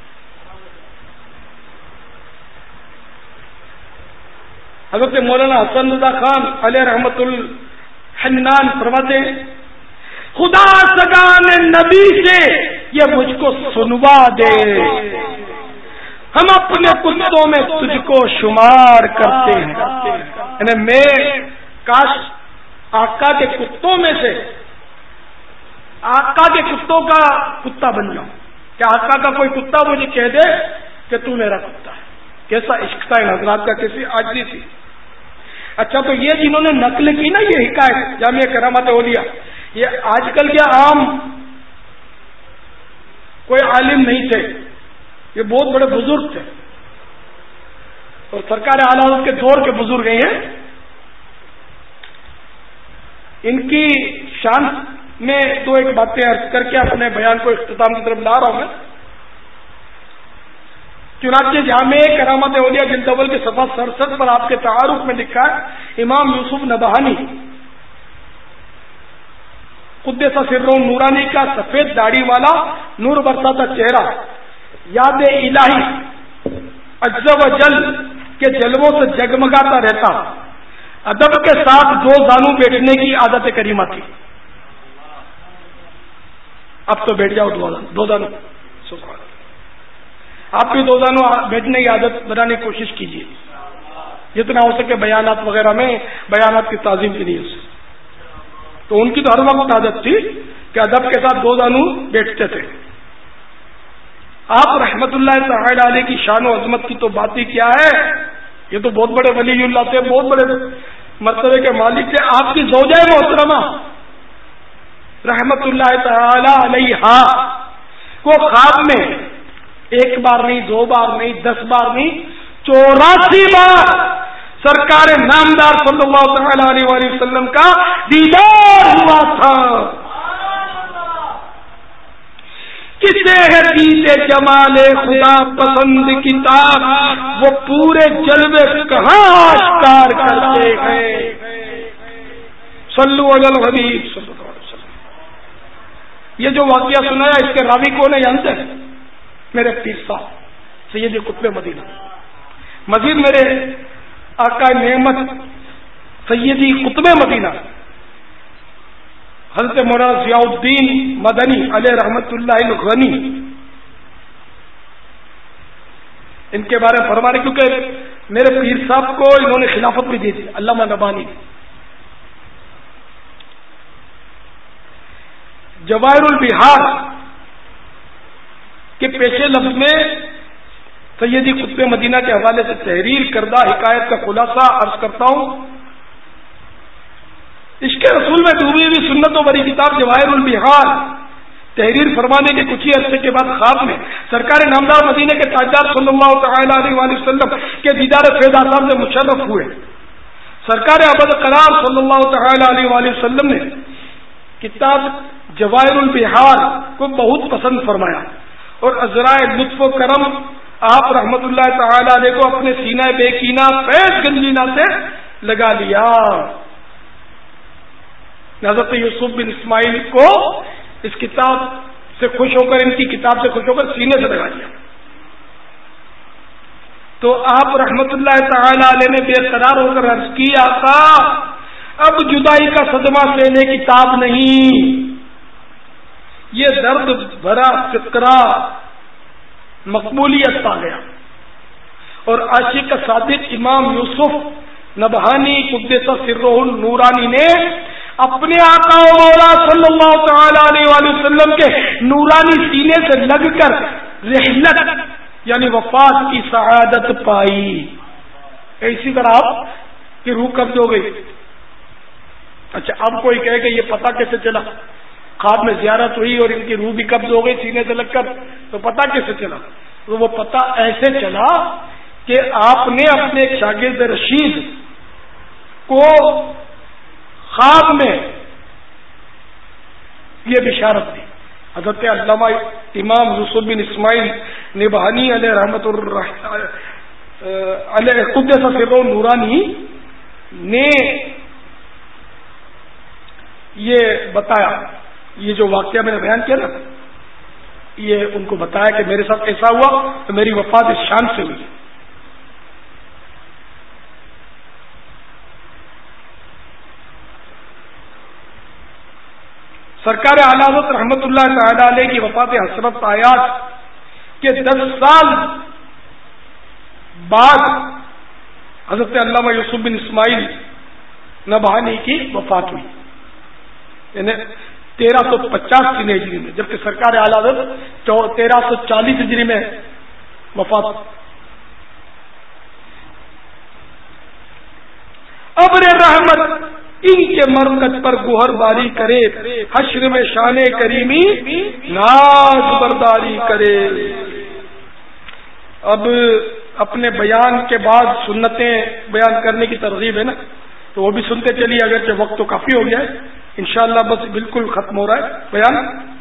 حضرت مولانا حسن رضا خان علیہ رحمت الحنان فرماتے ہیں، خدا سگان نبی سے یہ مجھ کو سنوا دے، ہم اپنے کتوں میں تجھ کو شمار کرتے ہیں. یعنی میں کاش آقا کے کتوں میں سے آقا کے کتوں کا کتا بن جاؤں کہ آقا کا کوئی کتا مجھے کہہ دے کہ تو میرا کتا ہے. کیسا عشق تھا ان حضرات کا, کیسی عاجزی تھی. اچھا تو یہ جنہوں نے نقل کی نا یہ حکایت جامعہ کرامت اولیاء, یہ آج کل کے عام کوئی عالم نہیں تھے, یہ بہت بڑے بزرگ تھے اور سرکار اعلی حضرت کے دور کے بزرگ ہیں. ان کی شان میں دو ایک باتیں عرض کر کے اپنے بیان کو اختتام کی طرف لا رہا ہوں میں. چنانچہ جامع کرامت اولیاء جلد اول کے صفحہ سڑسٹھ پر آپ کے تعارف میں لکھا ہے, امام یوسف نبہانی قدس سرہ نورانی کا سفید داڑھی والا نور برساتا چہرہ یاد الہی عز و جل کے جلووں سے جگمگاتا رہتا, ادب کے ساتھ دو زانو بیٹھنے کی عادت کریمہ تھی. اب تو بیٹھ جاؤ دو زانو, سبحان اللہ. آپ بھی دو زانو بیٹھنے کی عادت بنانے کی کوشش کیجیے جتنا ہو سکے. بیانات وغیرہ میں بیانات کی تعظیم کی نیت سے تو ان کی تو ہر وقت عادت تھی کہ ادب کے ساتھ دو زانو بیٹھتے تھے. آپ رحمت اللہ تعالی علیہ کی شان و عظمت کی تو بات ہی کیا ہے, یہ تو بہت بڑے ولی اللہ تھے, بہت بڑے مرتبے کے مالک تھے. آپ کی زوجہ محترمہ رحمت اللہ تعالی علیہا کو خواب میں ایک بار نہیں, دو بار نہیں, دس بار نہیں, چوراسی بار سرکار نامدار صلی اللہ تعالی علیہ وآلہ وسلم کا دیدار ہوا تھا. کسے ہے دیدے جمال خدا پسند کتاب, وہ پورے جلوے کہاں آشکار کرتے ہیں. صلو علی الحبیب صلی اللہ علیہ وسلم. یہ جو واقعہ سنایا اس کے راوی کون ہے جانتے ہیں؟ میرے پیر صاحب سید قطب مدینہ. مزید میرے آقا نعمت سیدی قطب مدینہ حضرت مولانا ضیاء الدین مدنی علیہ رحمت اللہ الغنی ان کے بارے میں فرمانے, کیونکہ میرے پیر صاحب کو انہوں نے خلافت بھی دی تھی, علامہ نبانی. جواہر البحار کے پیشے لفظ میں سیدی قطب مدینہ کے حوالے سے تحریر کردہ حکایت کا خلاصہ عرض کرتا ہوں. عشق رسول میں ڈوبی ہوئی سنت و بری کتاب جواہر البحار تحریر فرمانے کے کچھ ہی عرصے کے بعد خواب میں سرکار نامدار مدینے کے تاجدار صلی اللہ تعالی علیہ وآلہ وسلم کے دیدار فیض آثار سے مشرف ہوئے. سرکار ابد قرار صلی اللہ تعالی علیہ وآلہ وسلم نے کتاب جواہر البحار کو بہت پسند فرمایا اور عذرائے لطف و کرم آپ رحمت اللہ تعالی علیہ کو اپنے سینہ بے کینہ فیض گنجینا سے لگا لیا. حضرت یوسف بن اسماعیل کو اس کتاب سے خوش ہو کر, ان کی کتاب سے خوش ہو کر سینے سے لگا لیا. تو آپ رحمت اللہ تعالی علیہ نے بے قرار ہو کر عرض کی, آقا اب جدائی کا صدمہ سہنے کی تاب نہیں, یہ درد بھرا فقرہ مقبولیت پا گیا. اور عاشق صادق امام یوسف نبہانی قدس سرہ نورانی نے اپنے آقا و مولا صلی اللہ تعالی علیہ وآلہ وسلم کے نورانی سینے سے لگ کر رحلت یعنی وفات کی سعادت پائی. اسی طرح آپ کی روح قبض ہو گئی. اچھا اب کوئی کہے کہ یہ پتہ کیسے چلا, خواب میں زیارت ہوئی اور ان کی روح بھی قبض ہو گئی سینے سے لگ کر, تو پتہ کیسے چلا؟ تو وہ پتہ ایسے چلا کہ آپ نے اپنے ایک شاگرد رشید کو خواب میں یہ بشارت دی. حضرت علامہ امام یوسف بن اسماعیل نبہانی علیہ رحمت علیہ قدس سرہ نورانی نے یہ بتایا, یہ جو واقعہ میں نے بیان کیا نا, یہ ان کو بتایا کہ میرے ساتھ ایسا ہوا تو میری وفات اس شان سے ہوئی. سرکار اعلی حضرت رحمت اللہ تعالی علیہ کی وفات حسرت آیات کے دس سال بعد حضرت علامہ یوسف بن اسماعیل نبہانی کی وفات ہوئی، یعنی تیرہ سو پچاس کی ہجری میں، جبکہ سرکار اعلی حضرت تیرہ سو چالیس ہجری میں وفات. ابر رحمت ان کے مرکز پر گوہر باری کرے، حشر میں شان کریمی ناز برداری کرے. اب اپنے بیان کے بعد سنتیں بیان کرنے کی ترغیب ہے نا، تو وہ بھی سنتے چلیے، اگرچہ وقت تو کافی ہو گیا ہے، انشاءاللہ بس بالکل ختم ہو رہا ہے بیان.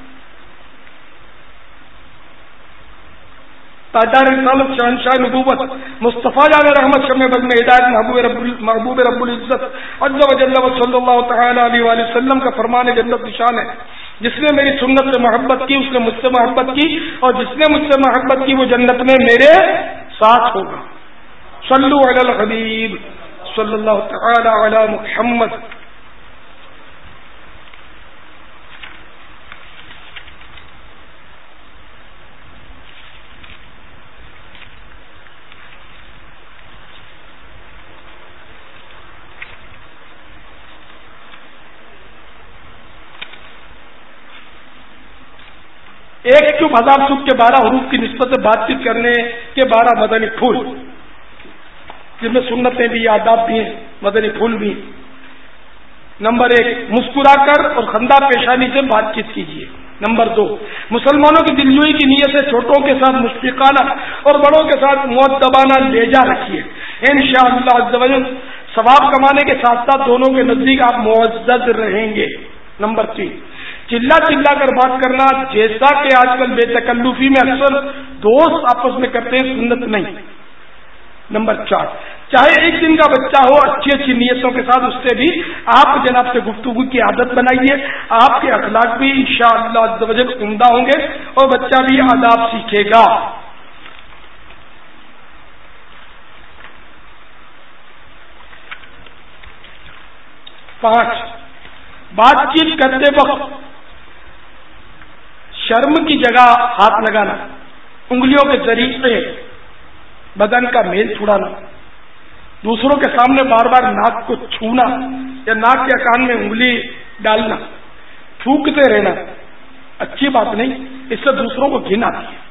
تاجدار رسالت شہنشاہ نبوت مصطفیٰ جان رحمت شمع بزم ہدایت محبوب رب محبوب رب العزت عز و جل و صلی اللہ تعالی علیہ وآلہ وسلم کا فرمان جنت نشان ہے، جس نے میری سنت سے محبت کی اس نے مجھ سے محبت کی، اور جس نے مجھ سے محبت کی وہ جنت میں میرے ساتھ ہوگا. صلو علی الحبیب صلی اللہ تعالی علی محمد. ایک چوب ہزار سوکھ کے بارہ حروف کی نسبت سے بات چیت کرنے کے بارہ مدنی پھول، جن میں سنتیں بھی آداب بھی ہیں، مدنی پھول بھی. نمبر ایک، مسکرا کر اور خندہ پیشانی سے بات چیت کیجیے. نمبر دو، مسلمانوں کی دلجوئی کی نیت سے چھوٹوں کے ساتھ مشفقانہ اور بڑوں کے ساتھ مؤدبانہ لہجہ رکھیے، انشاءاللہ عز و جل ثواب کمانے کے ساتھ ساتھ دونوں کے نزدیک آپ معزز رہیں گے. نمبر تین، چلا چلا کر بات کرنا، جیسا کہ آج کل بے تکلفی میں اکثر دوست آپس میں کرتے ہیں، سنت نہیں. نمبر چار، چاہے ایک دن کا بچہ ہو، اچھی اچھی نیتوں کے ساتھ اس سے بھی آپ جناب سے گفتگو کی عادت بنائیے، آپ کے اخلاق بھی انشاءاللہ عز و جل عمدہ ہوں گے اور بچہ بھی آداب سیکھے گا. پانچ، بات چیت کرتے وقت شرم کی جگہ ہاتھ لگانا، انگلیوں کے ذریعے بدن کا میل چھڑانا، دوسروں کے سامنے بار بار ناک کو چھونا یا ناک یا کان میں انگلی ڈالنا، تھوکتے رہنا اچھی بات نہیں، اس سے دوسروں کو گھن آتی ہے.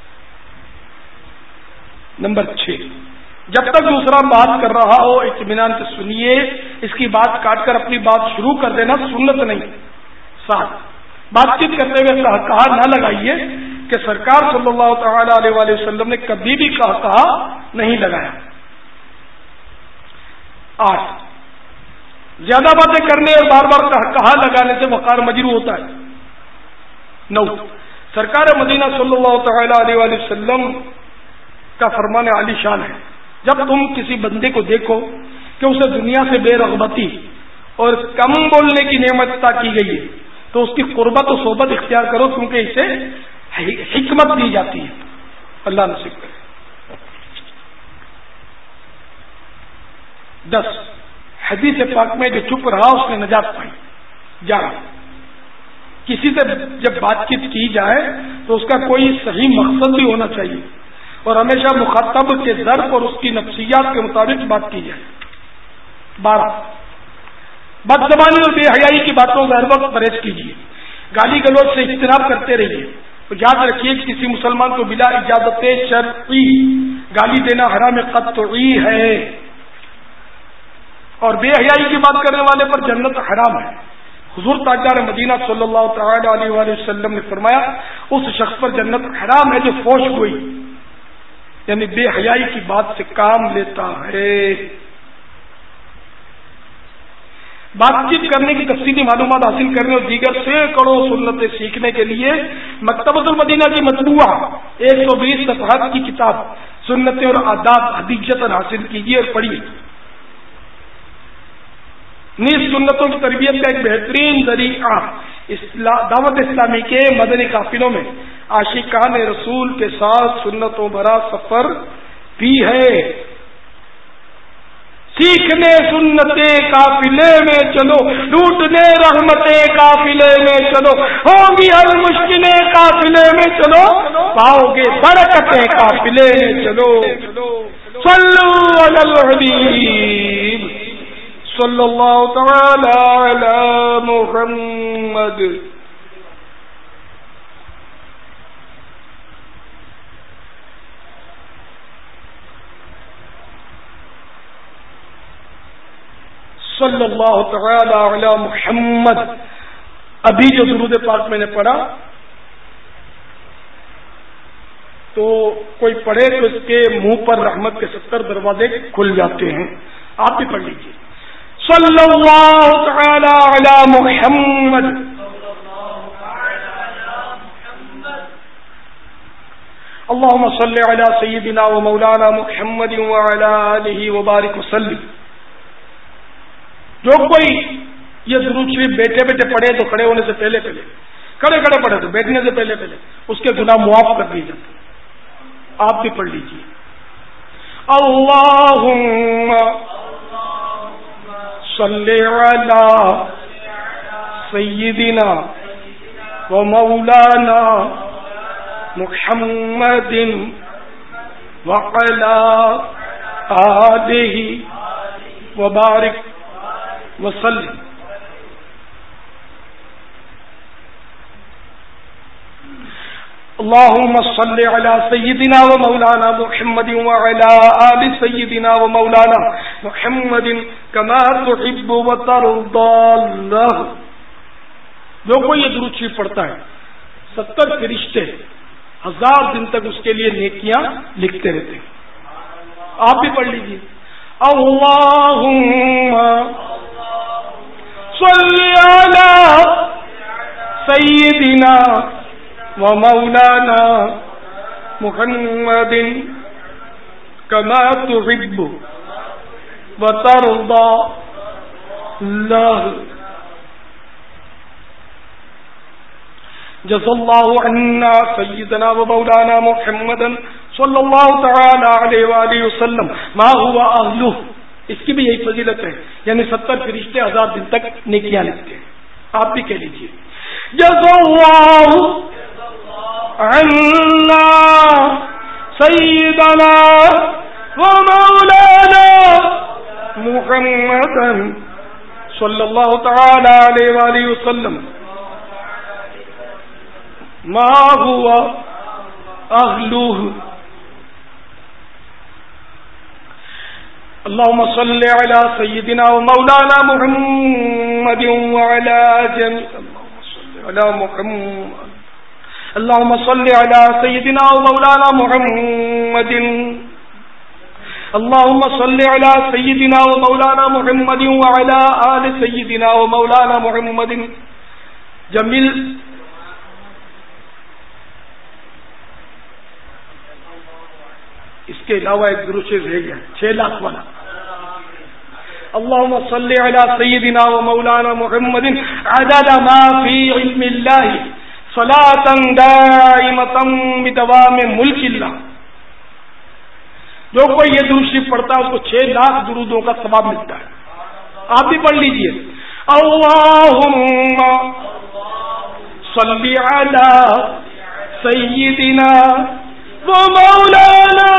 نمبر چھ، جب تک دوسرا بات کر رہا ہو اطمینان سے سنیے، اس کی بات کاٹ کر اپنی بات شروع کر دینا سنت نہیں. ساتھ، بات چیت کرتے ہوئے کہا نہ لگائیے کہ سرکار صلی اللہ تعالی علیہ وآلہ وسلم نے کبھی بھی کہا کہا نہیں لگایا. آٹھ، زیادہ باتیں کرنے اور بار بار کہا لگانے سے وقار مجروح ہوتا ہے. نو، سرکار مدینہ صلی اللہ تعالی علیہ وآلہ وسلم کا فرمان عالی شان ہے، جب تم کسی بندے کو دیکھو کہ اسے دنیا سے بے رغبتی اور کم بولنے کی نعمت عطا کی گئی ہے تو اس کی قربت و صحبت اختیار کرو، کیونکہ اسے حکمت دی جاتی ہے. اللہ نصیب کرے. دس، حدیث پاک میں جو چپ رہا اس نے نجات پائی. گیارہ، کسی سے جب بات چیت کی جائے تو اس کا کوئی صحیح مقصد بھی ہونا چاہیے اور ہمیشہ مخاطب کے ظرف اور اس کی نفسیات کے مطابق بات کی جائے. بارہ، بد زبانی اور بے حیائی کی باتوں سے ہر وقت پرہیز کیجیے، گالی گلوچ سے اجتناب کرتے رہیے. تو یاد رکھیے کہ کسی مسلمان کو بلا اجازت شرعی گالی دینا حرام قطعی ہے، اور بے حیائی کی بات کرنے والے پر جنت حرام ہے. حضور تاجدار مدینہ صلی اللہ تعالی علیہ وآلہ وسلم نے فرمایا اس شخص پر جنت حرام ہے جو فوش گوئی یعنی بے حیائی کی بات سے کام لیتا ہے. بات چیت کرنے کی تفصیلی معلومات حاصل کرنے اور دیگر سینکڑوں سنتیں سیکھنے کے لیے مکتبۃ المدینہ کی مطبوعہ ایک سو بیس صفحات کی کتاب سنتیں اور آداب حدیثتاً حاصل کیجیے اور پڑھیے. نیز سنتوں کی تربیت کا ایک بہترین ذریعہ دعوت اسلامی کے مدنی قافلوں میں عاشقان رسول کے ساتھ سنتوں بھرا سفر بھی ہے. سیکھنے سنتے قافلے میں چلو، لوٹنے رحمتیں قافلے میں چلو، ہوں گی ہر مشکلیں قافلے میں چلو، پاؤ گے برکتیں قافلے میں چلو. صلوا علی الحبیب صلی اللہ تعالی علی محمد. صلی اللہ تعالی علی محمد. ابھی جو درود پاک میں نے پڑھا تو کوئی پڑھے تو اس کے منہ پر رحمت کے ستر دروازے کھل جاتے ہیں. آپ بھی پڑھ لیجیے. صلی اللہ تعالی علی محمد. اللهم صل على سيدنا ومولانا محمد وعلى آله وبارك وسلم. جو کوئی یہ درود شریف بیٹھے بیٹھے پڑھے تو کھڑے ہونے سے پہلے پہلے، کھڑے کھڑے پڑھے تو بیٹھنے سے پہلے پہلے اس کے گناہ معاف کر دیے جاتے. آپ بھی پڑھ لیجیے. اللہم صلی علی سیدنا و مولانا محمد وعلی آلہ وبارک وسلم. اللهم صل على سيدنا ومولانا محمد وعلى آل سيدنا ومولانا محمد كما تحب وترضى. جو کوئی یہ درود شریف پڑھتا ہے ستر فرشتے ہزار دن تک اس کے لیے نیکیاں لکھتے رہتے ہیں. آپ بھی پڑھ لیجیے. اللهم صل على سيدنا ومولانا محمد كما تحب وترضى الله. جزا الله عنا سيدنا ومولانا محمدا صلى الله تعالى عليه وآله وسلم ما هو أهله. اس کی بھی یہی فضیلت ہے، یعنی ستر فرشتے ہزار دن تک نیکیاں لکھتے ہیں. آپ بھی کہہ لیجیے. جزا اللہ عنا سیدنا ومولانا محمدا صلی اللہ تعالی علیہ وآلہ وسلم ما هو أهله. اللهم صل على سيدنا ومولانا محمد وعلى جميع على محمد. اللهم صل على سيدنا ومولانا محمد. اللهم صل على سيدنا ومولانا محمد وعلى آل سيدنا ومولانا محمد. جمیل اس کے علاوہ ایک درود شریف رہ گیا چھ لاکھ والا. اللهم صل على سيدنا ومولانا محمد عدد ما في علم الله صلاة دائمة بدوام ملک اللہ. جو کوئی یہ درود شریف پڑھتا ہے اس کو چھ لاکھ درودوں کا ثواب ملتا ہے. آپ بھی پڑھ لیجئے. اللهم صل على سيدنا ومولانا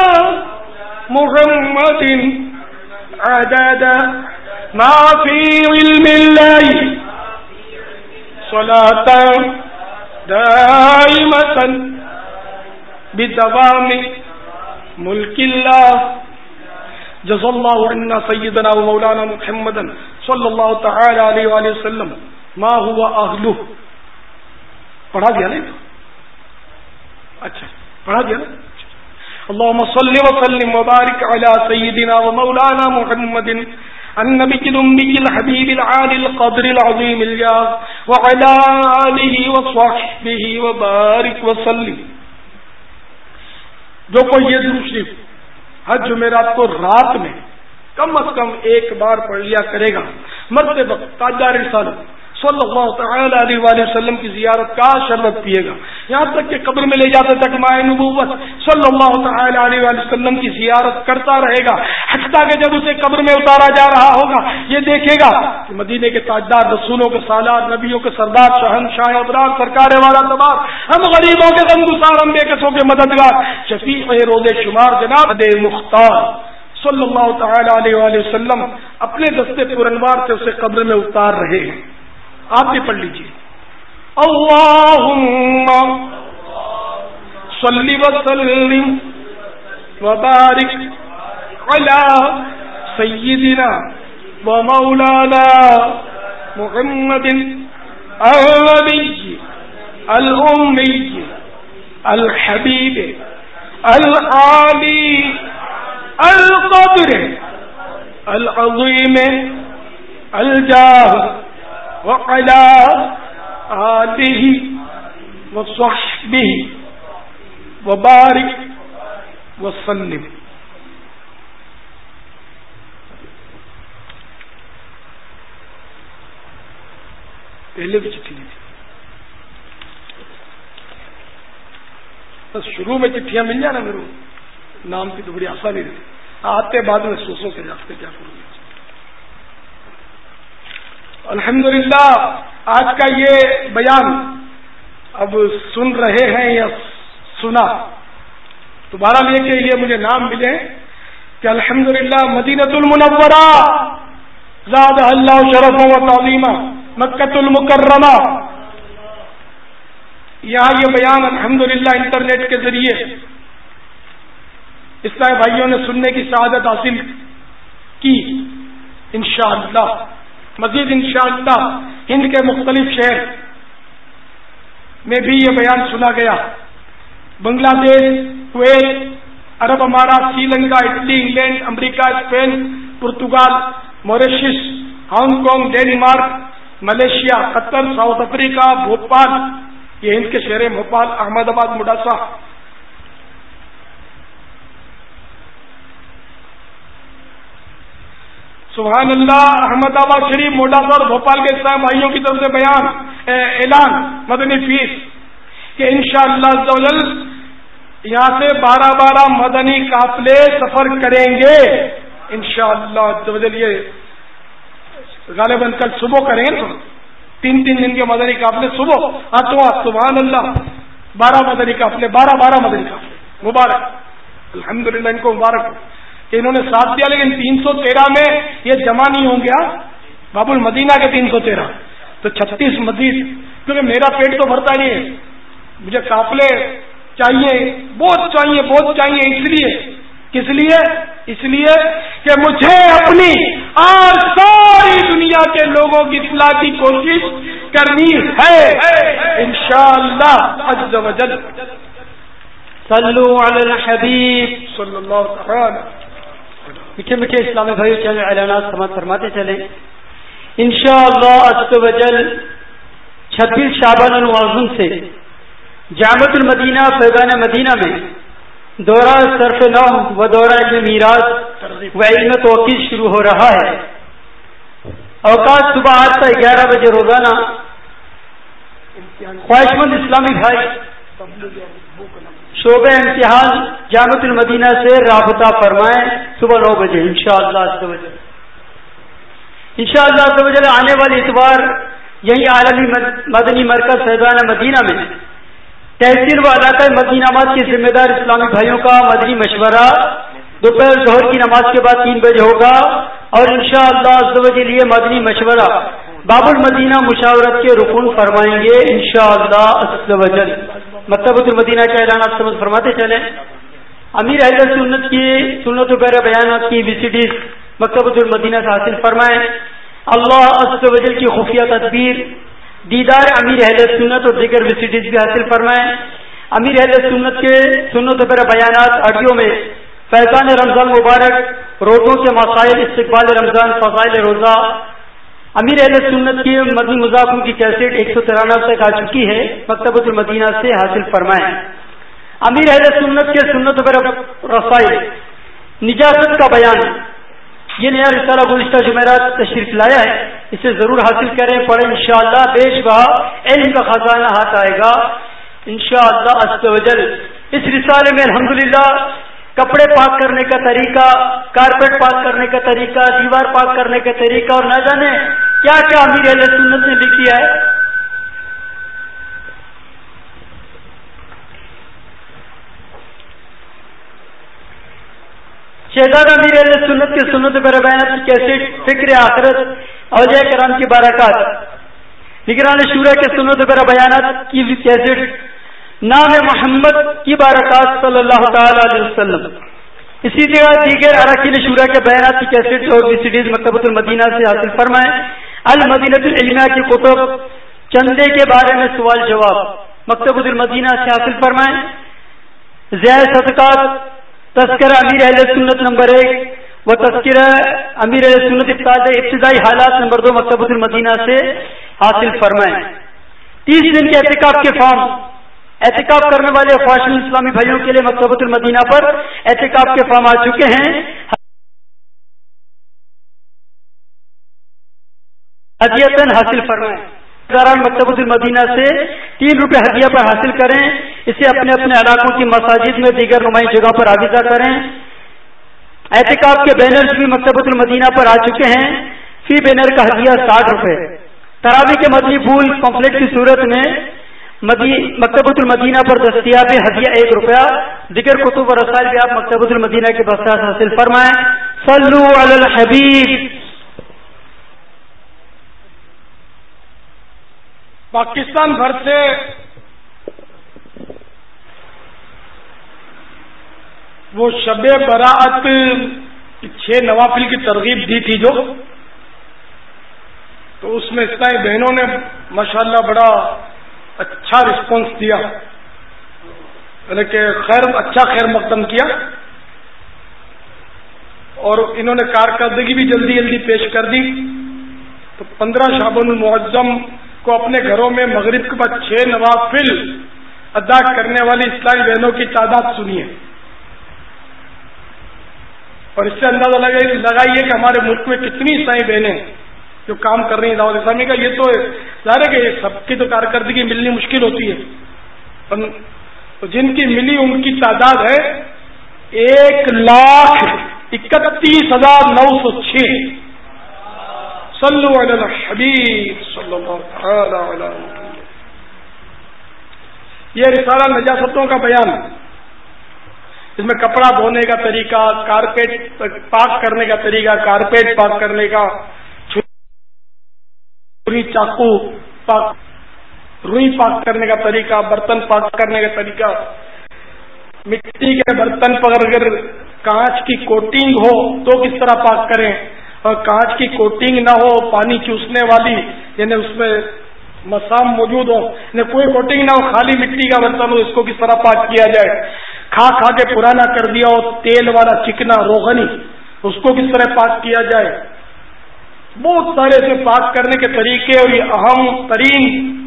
محمد عدد ما في علم الله صلاة دائمة بدوام ملک اللہ. جزا اللہ عنا سیدنا و مولانا محمدا صلی اللہ تعالی علیہ وآلہ وسلم ما هو اہلہ. پڑھا دیا نہیں؟ اچھا پڑھا دیا نا. اللهم صل وسلم وبارك على سيدنا ومولانا محمد النبي الأمي الحبيب العالي القدر العظيم الجاه وعلى آله وصحبه وبارك وسلم. جو کوئی یہ درود شریف حج جمعرات کو رات میں کم از کم ایک بار پڑھ لیا کرے گا، مرتے وقت تاجدار رسالت صلی اللہ تعالی علیہ وآلہ وسلم کی زیارت کا شربت پیے گا، یہاں تک کہ قبر میں لے جاتے تک مائے نبوت صلی اللہ تعالی علیہ وآلہ وسلم کی زیارت کرتا رہے گا، حتیٰ کہ جب اسے قبر میں اتارا جا رہا ہوگا یہ دیکھے گا کہ مدینے کے تاجدار، رسولوں کے سالار، نبیوں کے سردار، شہنشاہ ابرار، سرکار والا تبار، ہم غریبوں کے غمگسار، ہم بے کسوں کے مددگار، شفیع روز شمار جناب دے مختار صلی اللہ تعالی علیہ وآلہ وسلم اپنے دستے پرانوار سے اسے قبر میں اتار رہے ہیں. آپ بھی پڑھ لیجیے. اللہم صلی وسلم وبارک علی سیدنا و مولانا محمد النبی الامی الحبیب العالی القدر العظیم الجاہ وعلی آلہ وصحبہ وبارک وسلم. پہلے بھی چٹھی دی تھی, بس شروع میں چٹھیاں مل جائے نا میرے نام کی تو بڑی آسانی رہتی, آتے بعد میں سوچو کے جاتے کیا کروں گے. الحمدللہ آج کا یہ بیان اب سن رہے ہیں یا سنا تو بہرحال یہ کہ یہ مجھے نام ملے کہ الحمدللہ مدینۃ المنورہ زادہ اللہ شرفا و تعظیما مکۃ المکرمہ, یہاں یہ بیان الحمدللہ انٹرنیٹ کے ذریعے اسلامی بھائیوں نے سننے کی سعادت حاصل کی. انشاءاللہ مزید انشاءاللہ ہند کے مختلف شہر میں بھی یہ بیان سنا گیا. بنگلہ دیش, کویت, عرب امارات, سری لنکا, اٹلی, انگلینڈ, امریکہ, Spain, Portugal, Mauritius, Hong Kong, Denmark, Malaysia, Qatar, South Africa, Bhopal, یہ ہند کے شہر بھوپال, احمد آباد, مڈاسا, سبحان اللہ, احمد آباد شریف, موڈاسا اور بھوپال کے اسلام بھائیوں کی طرف سے بیان اعلان مدنی فیس کہ انشاءاللہ عز و جل یہاں سے بارہ بارہ مدنی قافلے سفر کریں گے انشاءاللہ عز و جل. یہ غالباً کل صبح کریں گے, تین تین دن کے مدنی قافلے صبح ہاتھوں ہاتھ. سبحان اللہ, بارہ مدنی قافلے, بارہ بارہ مدنی قافلے. مبارک, الحمدللہ ان کو مبارک ہو کہ انہوں نے ساتھ دیا, لیکن تین سو تیرہ میں یہ جمع نہیں ہوں گیا. باب المدینہ کے تین سو تیرہ تو چھتیس مزید, کیونکہ میرا پیٹ تو بھرتا نہیں ہے, مجھے قافلے چاہیے, بہت چاہیے, بہت چاہیے. اس لیے کس لیے اس لیے کہ مجھے اپنی اور ساری دنیا کے لوگوں کی اصلاح کی کوشش کرنی ہے انشاءاللہ عز و جل. صلو علی الحبیب صلی اللہ تعالی. میٹھے میٹھے اسلامی بھائی چلے اعلانات سماعت فرماتے چلیں. انشاءاللہ عز و جل چھبیس شعبان المعظم سے جامعۃ المدینہ فیضان مدینہ میں دورہ صرف نو و دورہ علم میراث و علم توقیع شروع ہو رہا ہے. اوقات صبح آٹھ سے گیارہ بجے روزانہ. خواہش مند اسلامی بھائی شعبہ امتحان جامعۃ المدینہ سے رابطہ فرمائیں صبح نو بجے انشاءاللہ عز و جل. انشاءاللہ عز و جل آنے والے اتوار یہی عالمی مدنی مرکز فیضان مدینہ میں تحصیل و علاقہ مدینہ کے ذمہ دار اسلامی بھائیوں کا مدنی مشورہ دوپہر ظہر کی نماز کے بعد تین بجے ہوگا. اور انشاءاللہ عز و جل یہ مدنی مشورہ باب المدینہ مشاورت کے رکن فرمائیں گے انشاءاللہ عز و جل. مکتبۃ المدینہ کے اعلانات سمجھ فرماتے چلیں. امیر اہل سنت کی سنت و پیرا بیانات کی وی سی ڈیز مکتبۃ المدینہ سے حاصل فرمائیں. اللہ عز و جل کی خفیہ تدبیر دیدار امیر اہل سنت اور دیگر وی سی ڈیز بھی حاصل فرمائیں. امیر اہل سنت کے سنت و پیرا بیانات آڈیو میں فیضان رمضان مبارک, روزوں کے مسائل, استقبال رمضان, فضائل روزہ. امیر اہل سنت کی مدنی مذاکروں کی کیسٹ ایک سو ترانوے تک آ چکی ہے, مکتبۃ المدینہ سے حاصل فرمائیں. امیر اہل سنت کے سنت و رسائل نجاست کا بیان, یہ نیا رسالہ گزشتہ جمعرات تشریف لایا ہے, اسے ضرور حاصل کریں, پڑھیں انشاءاللہ. بیش بہا علم کا خزانہ ہاتھ آئے گا انشاءاللہ عز و جل. اس رسالے میں الحمدللہ کپڑے پاک کرنے کا طریقہ, کارپیٹ پاک کرنے کا طریقہ, دیوار پاک کرنے کا طریقہ اور نہ جانے کیا کیا امیر اہل سنت نے لکھ دیا ہے. شہزادہ امیر اہل سنت کی سنت پر بیانات کی کیسٹ، فکر آخرت، اولیاء کرام کی برکات، نگران شورا کے سنت پر بیانات کی کیسٹ، نام محمد کی برکات صلی اللہ تعالی علیہ وسلم. اسی طرح دیگر اراکین شورا کے بیانات کی کیسٹ اور وی سی ڈیز مکتبۃ المدینہ سے حاصل فرمائیں. المدینۃ العلمیہ کی کتب، چندے کے بارے میں سوال جواب مکتبۃ المدینہ سے حاصل فرمائیں. ضیاء صدقات، تذکرہ امیر اہل سنت نمبر ایک و تذکرہ امیر اہل سنت ابتدائی حالات نمبر دو مکتبۃ المدینہ سے حاصل فرمائیں. تیس دن کے اعتکاف کے فارم اعتکاف کرنے والے خواشین اسلامی بھائیوں کے لیے مکتبۃ المدینہ پر اعتکاف کے فارم آ چکے ہیں. ہدیتاً حاصل فرمائیں. دوران مکتبۃ المدینہ سے تین روپے ہدیہ پر حاصل کریں. اسے اپنے اپنے علاقوں کی مساجد میں دیگر نمائش جگہ پر آویزہ کریں. اعتکاف کے بینرز بھی مکتبۃ المدینہ پر آ چکے ہیں. فی بینر کا ہدیہ ساٹھ روپے. تراویح کے مدنی پھول پمفلٹ کی صورت میں مکتبۃ المدینہ پر دستیاب ہدیہ ایک روپیہ. دیگر کتب و رسائل بھی آپ مکتبۃ المدینہ کے بساط حاصل فرمائیں. صلو علی الحبیب. پاکستان بھر سے وہ شب برات چھ نوافل کی ترغیب دی تھی جو، تو اس میں اسلامی بہنوں نے ماشاءاللہ بڑا اچھا رسپانس دیا، یعنی کہ خیر اچھا خیر مقدم کیا، اور انہوں نے کارکردگی بھی جلدی جلدی پیش کر دی. تو پندرہ شعبان المعظم کو اپنے گھروں میں مغرب کے بعد چھ نوافل ادا کرنے والی اسلامی بہنوں کی تعداد سنیے، اور اس سے اندازہ لگائیے کہ ہمارے ملک میں کتنی اسلامی بہنیں جو کام کر رہی ہیں دعوت اسلامی کا. یہ تو ظاہر ہے کہ یہ سب کی تو کارکردگی ملنی مشکل ہوتی ہے، تو جن کی ملی ان کی تعداد ہے ایک لاکھ اکتیس ہزار نو سو چھ. صلو علی الحبیب صلی اللہ تعالی علی محمد. یہ رسالہ نجاستوں کا بیان، اس میں کپڑا دھونے کا طریقہ، کارپیٹ پاک کرنے کا طریقہ، کارپیٹ پاک کرنے کا، چھری چاقو پاک، روئی پاک کرنے کا طریقہ، برتن پاک کرنے کا طریقہ، مٹی کے برتن پر اگر کانچ کی کوٹنگ ہو تو کس طرح پاک کریں، اور کانچ کی کوٹنگ نہ ہو، پانی چوسنے والی، یعنی اس میں مسام موجود ہو، یعنی کوئی کوٹنگ نہ ہو، خالی مٹی کا برتن ہو، اس کو کس طرح پاک کیا جائے. کھا کھا کے پرانا کر دیا ہو تیل والا چکنا روغنی، اس کو کس طرح پاک کیا جائے. بہت سارے سے پاک کرنے کے طریقے، اور یہ اہم ترین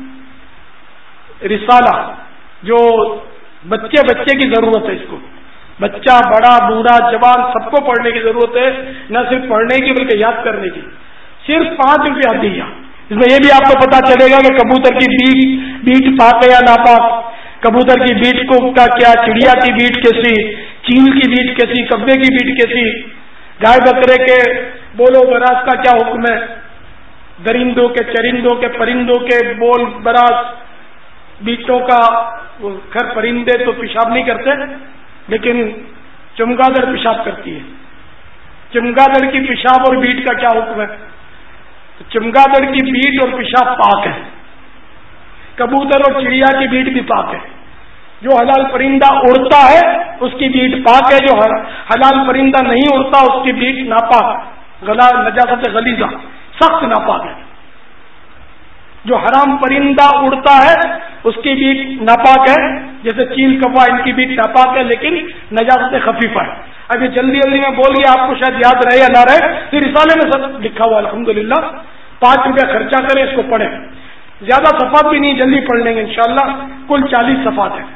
رسالہ جو بچے بچے کی ضرورت ہے، اس کو بچہ بڑا بوڑھا جوان سب کو پڑھنے کی ضرورت ہے، نہ صرف پڑھنے کی بلکہ یاد کرنے کی. صرف پانچ روپیہ دیا. اس میں یہ بھی آپ کو پتا چلے گا کہ کبوتر کی بیٹ بیٹ پاک ہے یا ناپاک، کبوتر کی بیٹ کو کا کیا، چڑیا کی بیٹ کیسی، چیل کی بیٹ کیسی، کبے کی بیٹ کیسی، گائے بکرے کے بولو براز کا کیا حکم ہے، درندوں کے چرندوں کے پرندوں کے بول براز بیٹوں کا. خیر پرندے تو پیشاب نہیں کرتے لیکن چمگادڑ پیشاب کرتی ہے. چمگادڑ کی پیشاب اور بیٹ کا کیا حکم ہے؟ چمگادڑ کی بیٹ اور پیشاب پاک ہے، کبوتر اور چڑیا کی بیٹ بھی پاک ہے. جو حلال پرندہ اڑتا ہے اس کی بیٹ پاک ہے، جو حلال پرندہ نہیں اڑتا اس کی بیٹ ناپاک، غلا نجاست غلیظہ سخت ناپاک ہے. جو حرام پرندہ اڑتا ہے اس کی بیٹ ناپاک ہے، جیسے چیل کوا ان کی بیٹ ناپاک ہے لیکن نجاست خفیفہ ہے. ابھی جلدی جلدی میں بول گیا، آپ کو شاید یاد رہے یا نہ رہے، پھر رسالے میں سب لکھا ہوا الحمدللہ. پانچ روپیہ خرچہ کریں، اس کو پڑھیں. زیادہ صفحات بھی نہیں، جلدی پڑھ لیں گے انشاءاللہ. کل چالیس صفحات ہیں.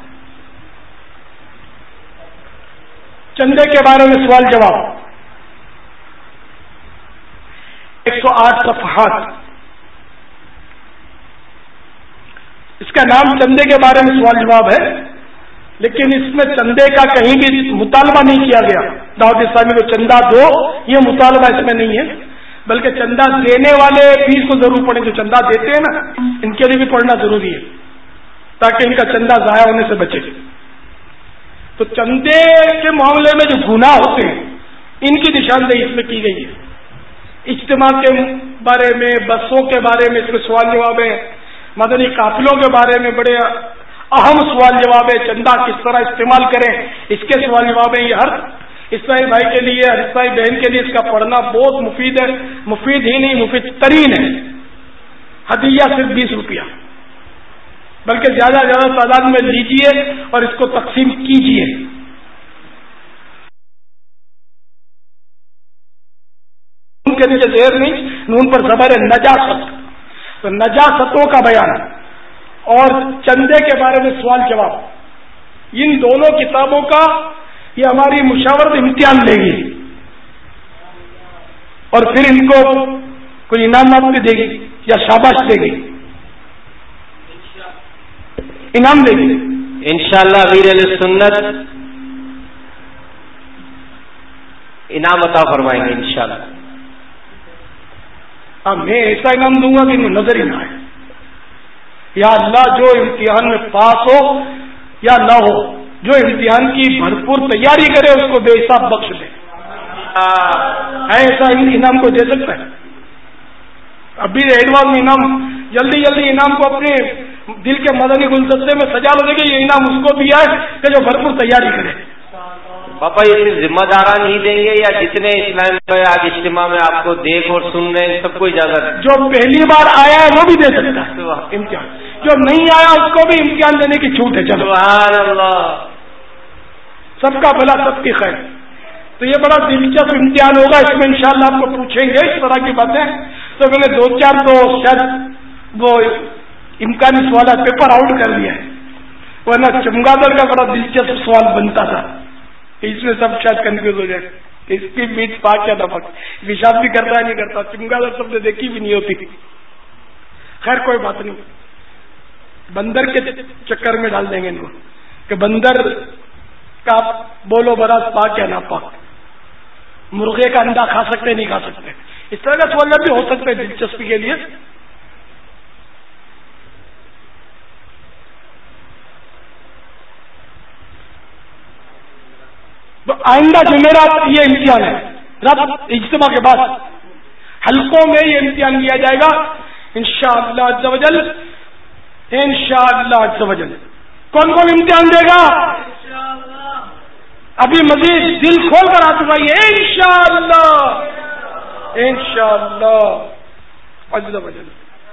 چندے کے بارے میں سوال جواب ایک سو آٹھ صفحات. اس کا نام چندے کے بارے میں سوال جواب ہے، لیکن اس میں چندے کا کہیں بھی مطالبہ نہیں کیا گیا. دعوت اسلامی کو چندہ دو یہ مطالبہ اس میں نہیں ہے، بلکہ چندہ دینے والے بھی اس کو ضرور پڑھیں. جو چندہ دیتے ہیں نا ان کے لیے بھی پڑھنا ضروری ہے تاکہ ان کا چندہ ضائع ہونے سے بچے. تو چندے کے معاملے میں جو گناہ ہوتے ہیں ان کی نشاندہی اس میں کی گئی ہے. اجتماع کے بارے میں، بسوں کے بارے میں اس میں سوال جواب ہے، مدنی قافلوں کے بارے میں بڑے اہم سوال جواب ہے، چندہ کس طرح استعمال کریں اس کے سوال جواب ہیں. یہ ہر عیسائی بھائی کے لیے، ہر عیسائی بہن کے لیے اس کا پڑھنا بہت مفید ہے. مفید ہی نہیں، مفید ترین ہے. ہدیہ صرف بیس روپیہ، بلکہ زیادہ زیادہ تعداد میں لیجئے اور اس کو تقسیم کیجئے. نون کے نیچے زیر نہیں، نون پر زبر ہے، نجاست. تو نجاستوں کا بیان اور چندے کے بارے میں سوال جواب، ان دونوں کتابوں کا یہ ہماری مشاورت امتحان لے گی اور پھر ان کو کوئی انعامات بھی دے گی یا شاباش دے گی، انعام دے گی انشاءاللہ. امیر اہل سنت انعام عطا فرمائیں گے انشاءاللہ. ہاں میں ایسا انعام دوں گا کہ انہیں نظر ہی نہ آئے. یا اللہ جو امتحان میں پاس ہو یا نہ ہو، جو امتحان کی بھرپور تیاری کرے اس کو بے حساب بخش دے. ایسا انعام کو دے سکتا ہے؟ ابھی ایڈوانس میں انعام جلدی جلدی انعام کو اپنے دل کے مدنی گلدستے میں سجا لو. دے گا یہ انعام اس کو بھی ہے کہ جو بھرپور تیاری کرے. پاپا یہ صرف ذمہ داران ہی دیں گے یا جتنے اسلام میں آج اجتماع میں آپ کو دیکھ اور سن رہے ہیں سب کو اجازت ہے؟ جو پہلی بار آیا ہے وہ بھی دے سکتا ہے امتحان، جو نہیں آیا اس کو بھی امتحان دینے کی چھوٹ ہے. چلو سبحان اللہ، سب کا بھلا سب کی خیر. تو یہ بڑا دلچسپ امتحان ہوگا، اس میں انشاءاللہ آپ کو پوچھیں گے اس طرح کی باتیں. تو میں نے دو چار تو شاید وہ امکانی سوالات پیپر آؤٹ کر دیا ہے، ورنہ چمگادڑ کا بڑا دلچسپ سوال بنتا تھا. اس میں سب شاید کنفیوز ہو جائے، اس کی میٹ پاک یا نمک، پیشاب بھی کرتا ہے نہیں کرتا، چمگادڑ سب نے دیکھی بھی نہیں ہوتی. خیر کوئی بات نہیں، بندر کے چکر میں ڈال دیں گے ان کو کہ بندر کا بولو براز پاک یا نا پاک، مرغے کا انڈا کھا سکتے نہیں کھا سکتے. اس طرح کا سوال بھی ہو سکتا ہے دلچسپی کے لیے. تو آئندہ جمعرات یہ امتحان ہے، رات اجتماع کے بعد حلقوں میں یہ امتحان لیا جائے گا انشاءاللہ عز و جل. انشاءاللہ عز و جل کون کون امتحان دے گا؟ ابھی مزید دل کھول کر ہاتھ اٹھائیے. انشاءاللہ انشاءاللہ عز و جل.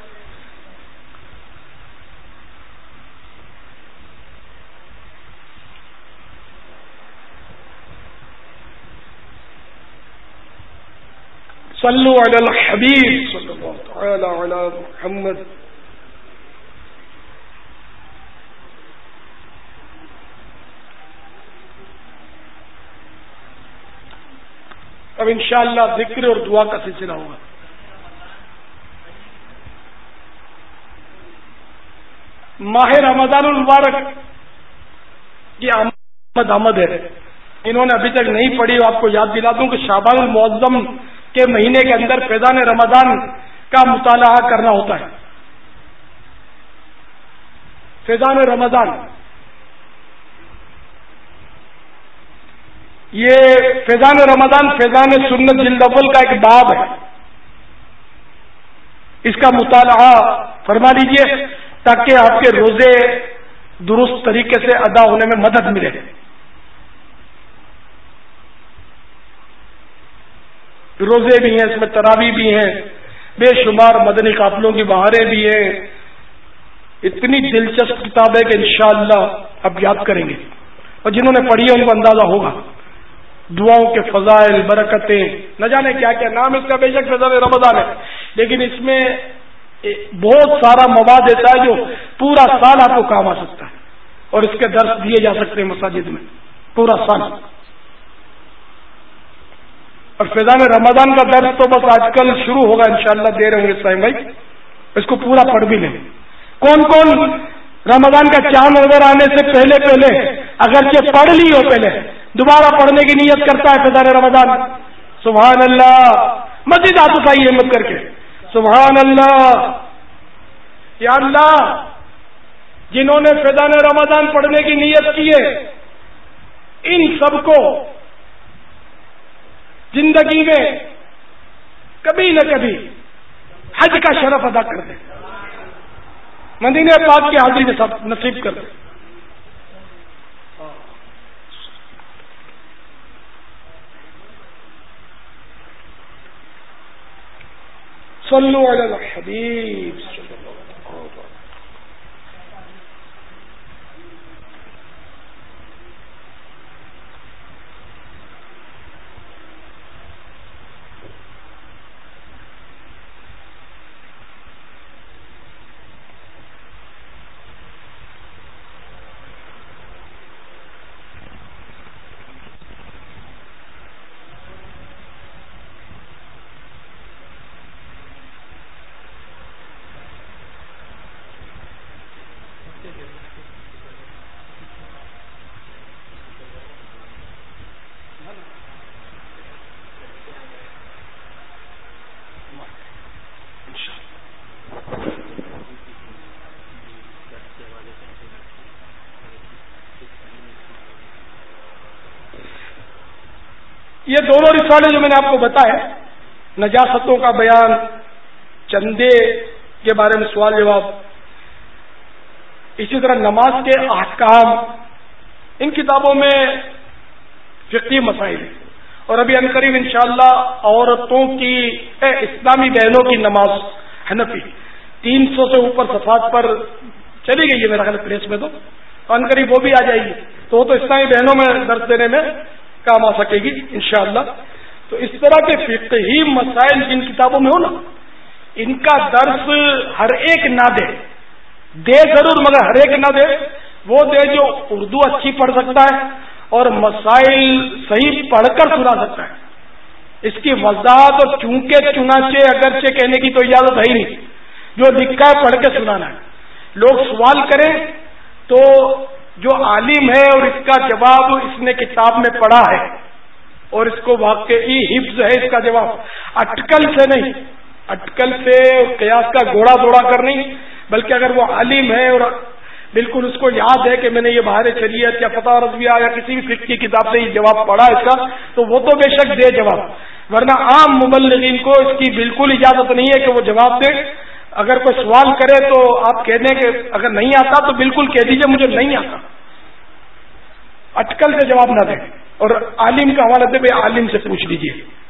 صلو علی الحبیب صلی اللہ تعالی علی محمد. اب انشاءاللہ ذکر اور دعا کا سلسلہ ہوگا. ماہ رمضان المبارک کی آمد آمد ہے. انہوں نے ابھی تک نہیں پڑھی، آپ کو یاد دلا دوں کہ شعبان المعظم کے مہینے کے اندر فیضان رمضان کا مطالعہ کرنا ہوتا ہے. فیضان رمضان یہ فیضان رمضان فیضان سنت جلد اول کا ایک باب ہے. اس کا مطالعہ فرما لیجئے تاکہ آپ کے روزے درست طریقے سے ادا ہونے میں مدد ملے. روزے بھی ہیں، اس میں تراویح بھی ہیں، بے شمار مدنی قافلوں کی بہاریں بھی ہیں. اتنی دلچسپ کتاب ہے کہ انشاءاللہ اب یاد کریں گے، اور جنہوں نے پڑھی ہے ان کو اندازہ ہوگا. دعاؤں کے فضائل، برکتیں، نہ جانے کیا کیا نام اس کا. بے شک فیضان رمضان ہے، لیکن اس میں بہت سارا مواد ایسا ہے جو پورا سال آپ کو کام آ سکتا ہے، اور اس کے درس دیے جا سکتے ہیں مساجد میں پورا سال. اور فیضان رمضان کا درس تو بس آج کل شروع ہوگا انشاءاللہ، دے رہے ہوں گے سائم بھائی، اس کو پورا پڑھ بھی لیں. کون کون رمضان کا چاند نظر آنے سے پہلے پہلے اگرچہ پڑھ لی ہو پہلے دوبارہ پڑھنے کی نیت کرتا ہے فیضان رمضان؟ سبحان اللہ. مزید ہاتھ اٹھائیے ہمت کر کے سبحان اللہ. یا اللہ جنہوں نے فیضان رمضان پڑھنے کی نیت کی ہے ان سب کو زندگی میں کبھی نہ کبھی حج کا شرف ادا کر دیں، مدینہ پاک کی حاضری نصیب کر دیں۔ صلو علی الحبیب صلی اللہ علیہ وسلم۔ یہ دونوں رسالے جو میں نے آپ کو بتائے، نجاستوں کا بیان، چندے کے بارے میں سوال جواب، اسی طرح نماز کے احکام، ان کتابوں میں فقہی مسائل، اور ابھی ان قریب انشاءاللہ عورتوں کی اسلامی بہنوں کی نماز حنفی تین سو سے اوپر صفحات پر چلی گئی ہے میرا خیال پریس میں، تو ان قریب وہ بھی آ جائے گی، تو وہ تو اسلامی بہنوں میں درس دینے میں کام آ سکے گی انشاءاللہ۔ تو اس طرح کے فقہی مسائل جن کتابوں میں ہو نا، ان کا درس ہر ایک نہ دے دے ضرور، مگر ہر ایک نہ دے، وہ دے جو اردو اچھی پڑھ سکتا ہے اور مسائل صحیح پڑھ کر سنا سکتا ہے۔ اس کی وضاحت اور چونکہ چنانچہ اگرچہ کہنے کی تو اجازت ہے ہی نہیں، جو لکھا ہے پڑھ کے سنانا ہے۔ لوگ سوال کریں تو جو عالم ہے اور اس کا جواب اس نے کتاب میں پڑھا ہے اور اس کو واقعی حفظ ہے اس کا جواب، اٹکل سے نہیں، اٹکل سے قیاس کا گھوڑا دوڑا کر نہیں، بلکہ اگر وہ عالم ہے اور بالکل اس کو یاد ہے کہ میں نے یہ بہار شریعت یا فتح رضویہ یا کسی بھی فقہ کی کتاب سے یہ جواب پڑھا اس کا، تو وہ تو بے شک دے جواب، ورنہ عام مبلغین کو اس کی بالکل اجازت نہیں ہے کہ وہ جواب دے۔ اگر کوئی سوال کرے تو آپ کہہ دیں کہ اگر نہیں آتا تو بالکل کہہ دیجئے مجھے نہیں آتا، اٹکل سے جواب نہ دیں، اور عالم کا حوالہ دے بھائی عالم سے پوچھ لیجئے۔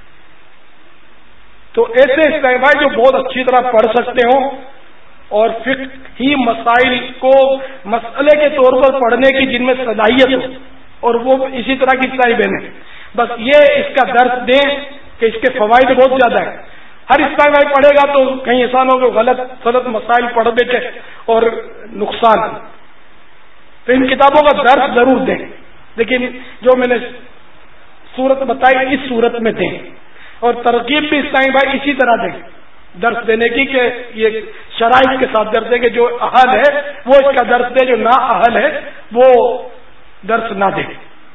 تو ایسے اسلام بھائی جو بہت اچھی طرح پڑھ سکتے ہوں اور فقہی مسائل کو مسئلے کے طور پر پڑھنے کی جن میں صلاحیت ہو، اور وہ اسی طرح کی اسلامی بہنیں، بس یہ اس کا درس دیں کہ اس کے فوائد بہت زیادہ ہیں۔ ہر اسلامی بھائی پڑھے گا تو کہیں ایسا نہ ہو کہ غلط غلط مسائل پڑھ بیٹھے اور نقصان، تو ان کتابوں کا درس ضرور دیں، لیکن جو میں نے صورت بتائی اس صورت میں دیں، اور ترغیب بھی اسلامی بھائی اسی طرح دیں درس دینے کی کہ یہ شرائط کے ساتھ درس دے کہ جو اہل ہے وہ اس کا درس دے، جو نا اہل ہے وہ درس نہ دے۔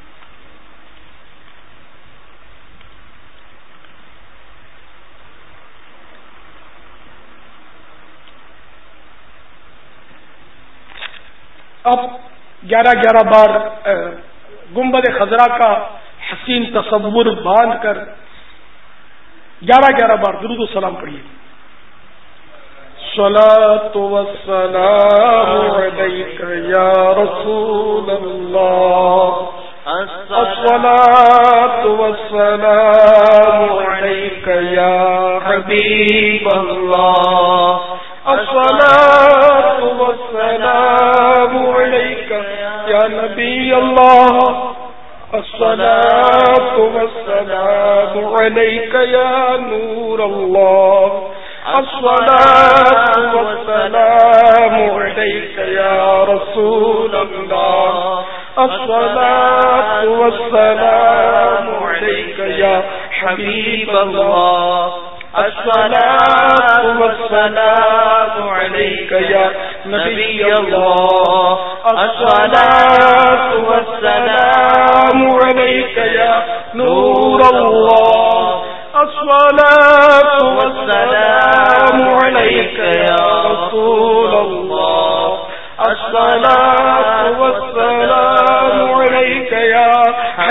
اب گیارہ گیارہ بار گنبد خضرا کا حسین تصور باندھ کر گیارہ گیارہ بار درود و سلام پڑھیے۔ صلاۃ و سلام علیک یا رسول اللہ، الصلاۃ و سلام علیک یا حبیب اللہ، الصلاۃ و سلام علیک یا نبی اللہ، الصلاۃ و سلام علیک یا نور اللہ، الصلاۃ و سلام علیک یا رسول اللہ، الصلاۃ و سلام علیک یا حبیب اللہ، الصلاۃ و سلام علیک یا نبی اللہ، الصلاۃ و سلام علیک یا نور اللہ، الصلاۃ و سلام علیک یا رسول اللہ، الصلاۃ و سلام علیک یا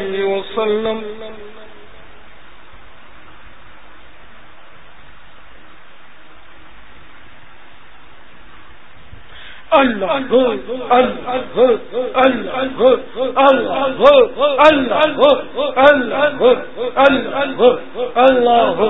علیہ وسلم. اللہ اللہ اللہ اللہ اللہ اللہ اللہ اللہ اللہ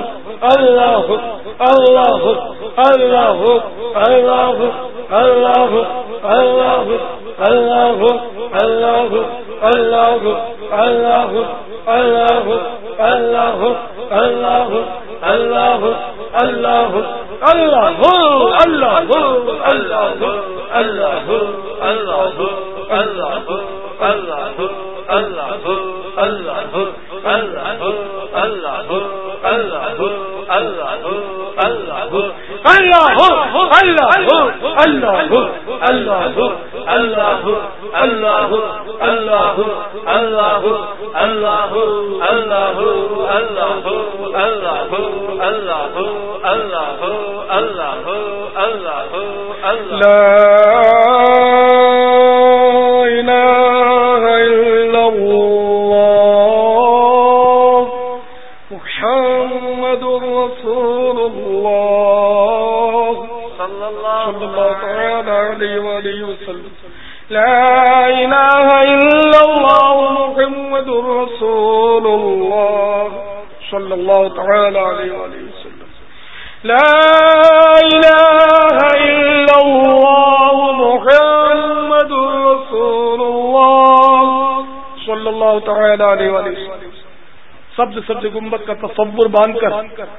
سبز سبز گنبد کا تصور باندھ کر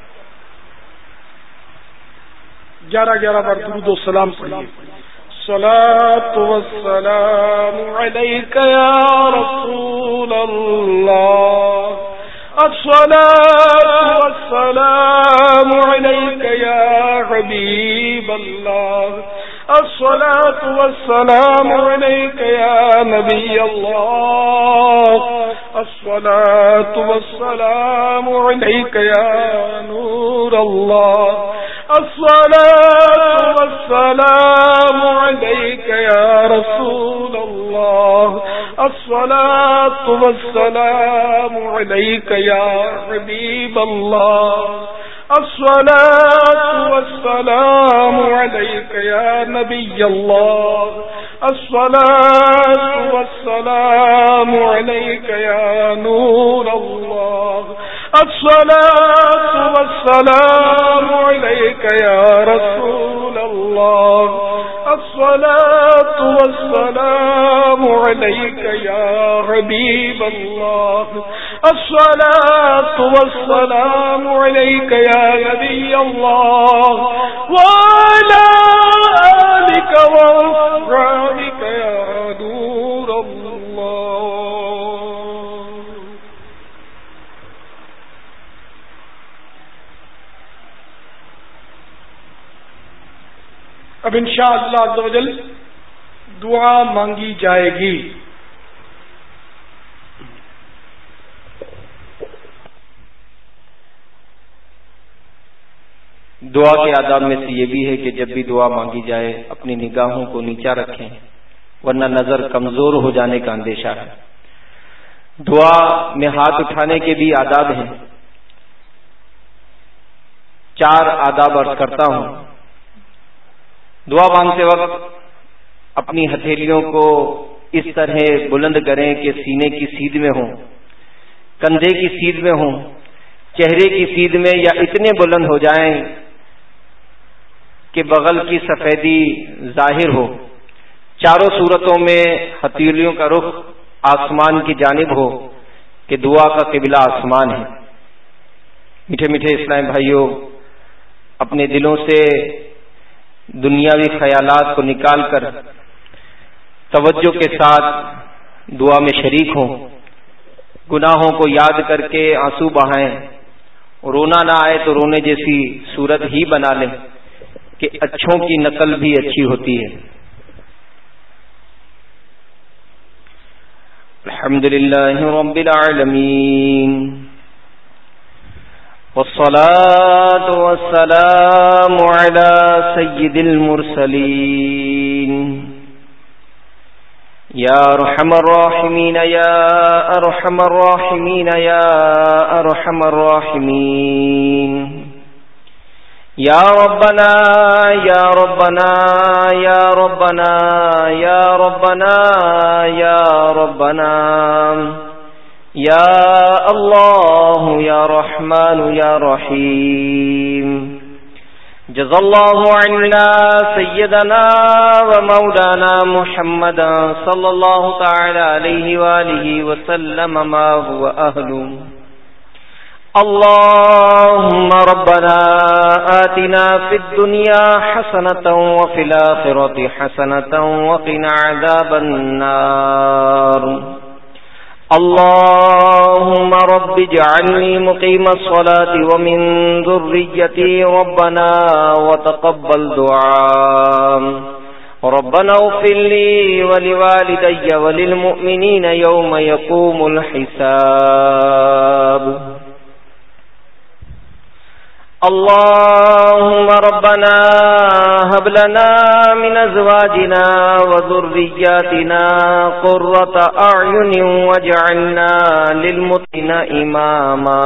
گیارہ گیارہ بار درود و سلام پڑھیے. الصلاة والسلام عليك يا رسول الله الصلاة والسلام عليك يا حبيب الله الصلاة والسلام عليك يا نبي الله الصلاة والسلام عليك يا نور الله الصلاة والسلام عليك يا رسول الله الصلاة والسلام عليك يا حبيب الله الصلاة والسلام عليك يا نبي الله الصلاة والسلام عليك يا نور الله الصلاة والسلام عليك يا رسول الله الصلاة والسلام عليك يا حبيب الله الصلاة والسلام عليك يا نبي الله وعلى آلك وأصحابك يا نور الله. اب انشاءاللہ عز و جل دعا مانگی جائے گی. دعا کے آداب میں سے یہ بھی ہے کہ جب بھی دعا مانگی جائے اپنی نگاہوں کو نیچا رکھیں ورنہ نظر کمزور ہو جانے کا اندیشہ ہے. دعا میں ہاتھ اٹھانے کے بھی آداب ہیں. چار آداب عرض کرتا ہوں. دعا مانگتے وقت اپنی ہتھیلیوں کو اس طرح بلند کریں کہ سینے کی سیدھ میں ہوں, کندھے کی سیدھ میں ہوں, چہرے کی سیدھ میں یا اتنے بلند ہو جائیں کہ بغل کی سفیدی ظاہر ہو. چاروں صورتوں میں ہتھیلیوں کا رخ آسمان کی جانب ہو کہ دعا کا قبلہ آسمان ہے. میٹھے میٹھے اسلام بھائیوں, اپنے دلوں سے دنیاوی خیالات کو نکال کر توجہ کے ساتھ دعا میں شریک ہوں. گناہوں کو یاد کر کے آنسو بہائیں. رونا نہ آئے تو رونے جیسی صورت ہی بنا لیں کہ اچھوں کی نقل بھی اچھی ہوتی ہے. الحمدللہ رب العالمین والصلاة والسلام على سید المرسلین يا أرحم الراحمين يا أرحم الراحمين يا أرحم الراحمين يا ربنا يا ربنا يا ربنا يا ربنا يا ربنا يا الله يا رحمن يا رحيم جزا الله عنا سيدنا ومولانا محمدا صلى الله تعالى عليه وآله وسلم ما هو أهله اللهم ربنا آتنا في الدنيا حسنة وفي الآخرة حسنة وقنا عذاب النار اللهم رب اجعلني مقيم الصلاة ومن ذريتي ربنا وتقبل دعاء ربنا اغفر لي ولوالدي وللمؤمنين يوم يقوم الحساب اللهم ربنا هب لنا من ازواجنا وذرياتنا قرة اعين واجعلنا للمتقين اماما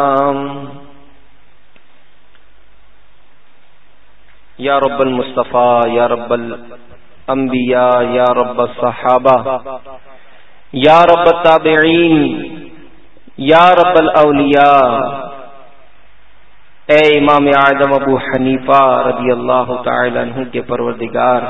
یا رب المصطفیٰ یا رب الانبیاء یا رب الصحابہ یا رب التابعین یا رب الاولیاء، اے امام اعظم ابو حنیفہ رضی اللہ تعالی عنہ کے پروردگار،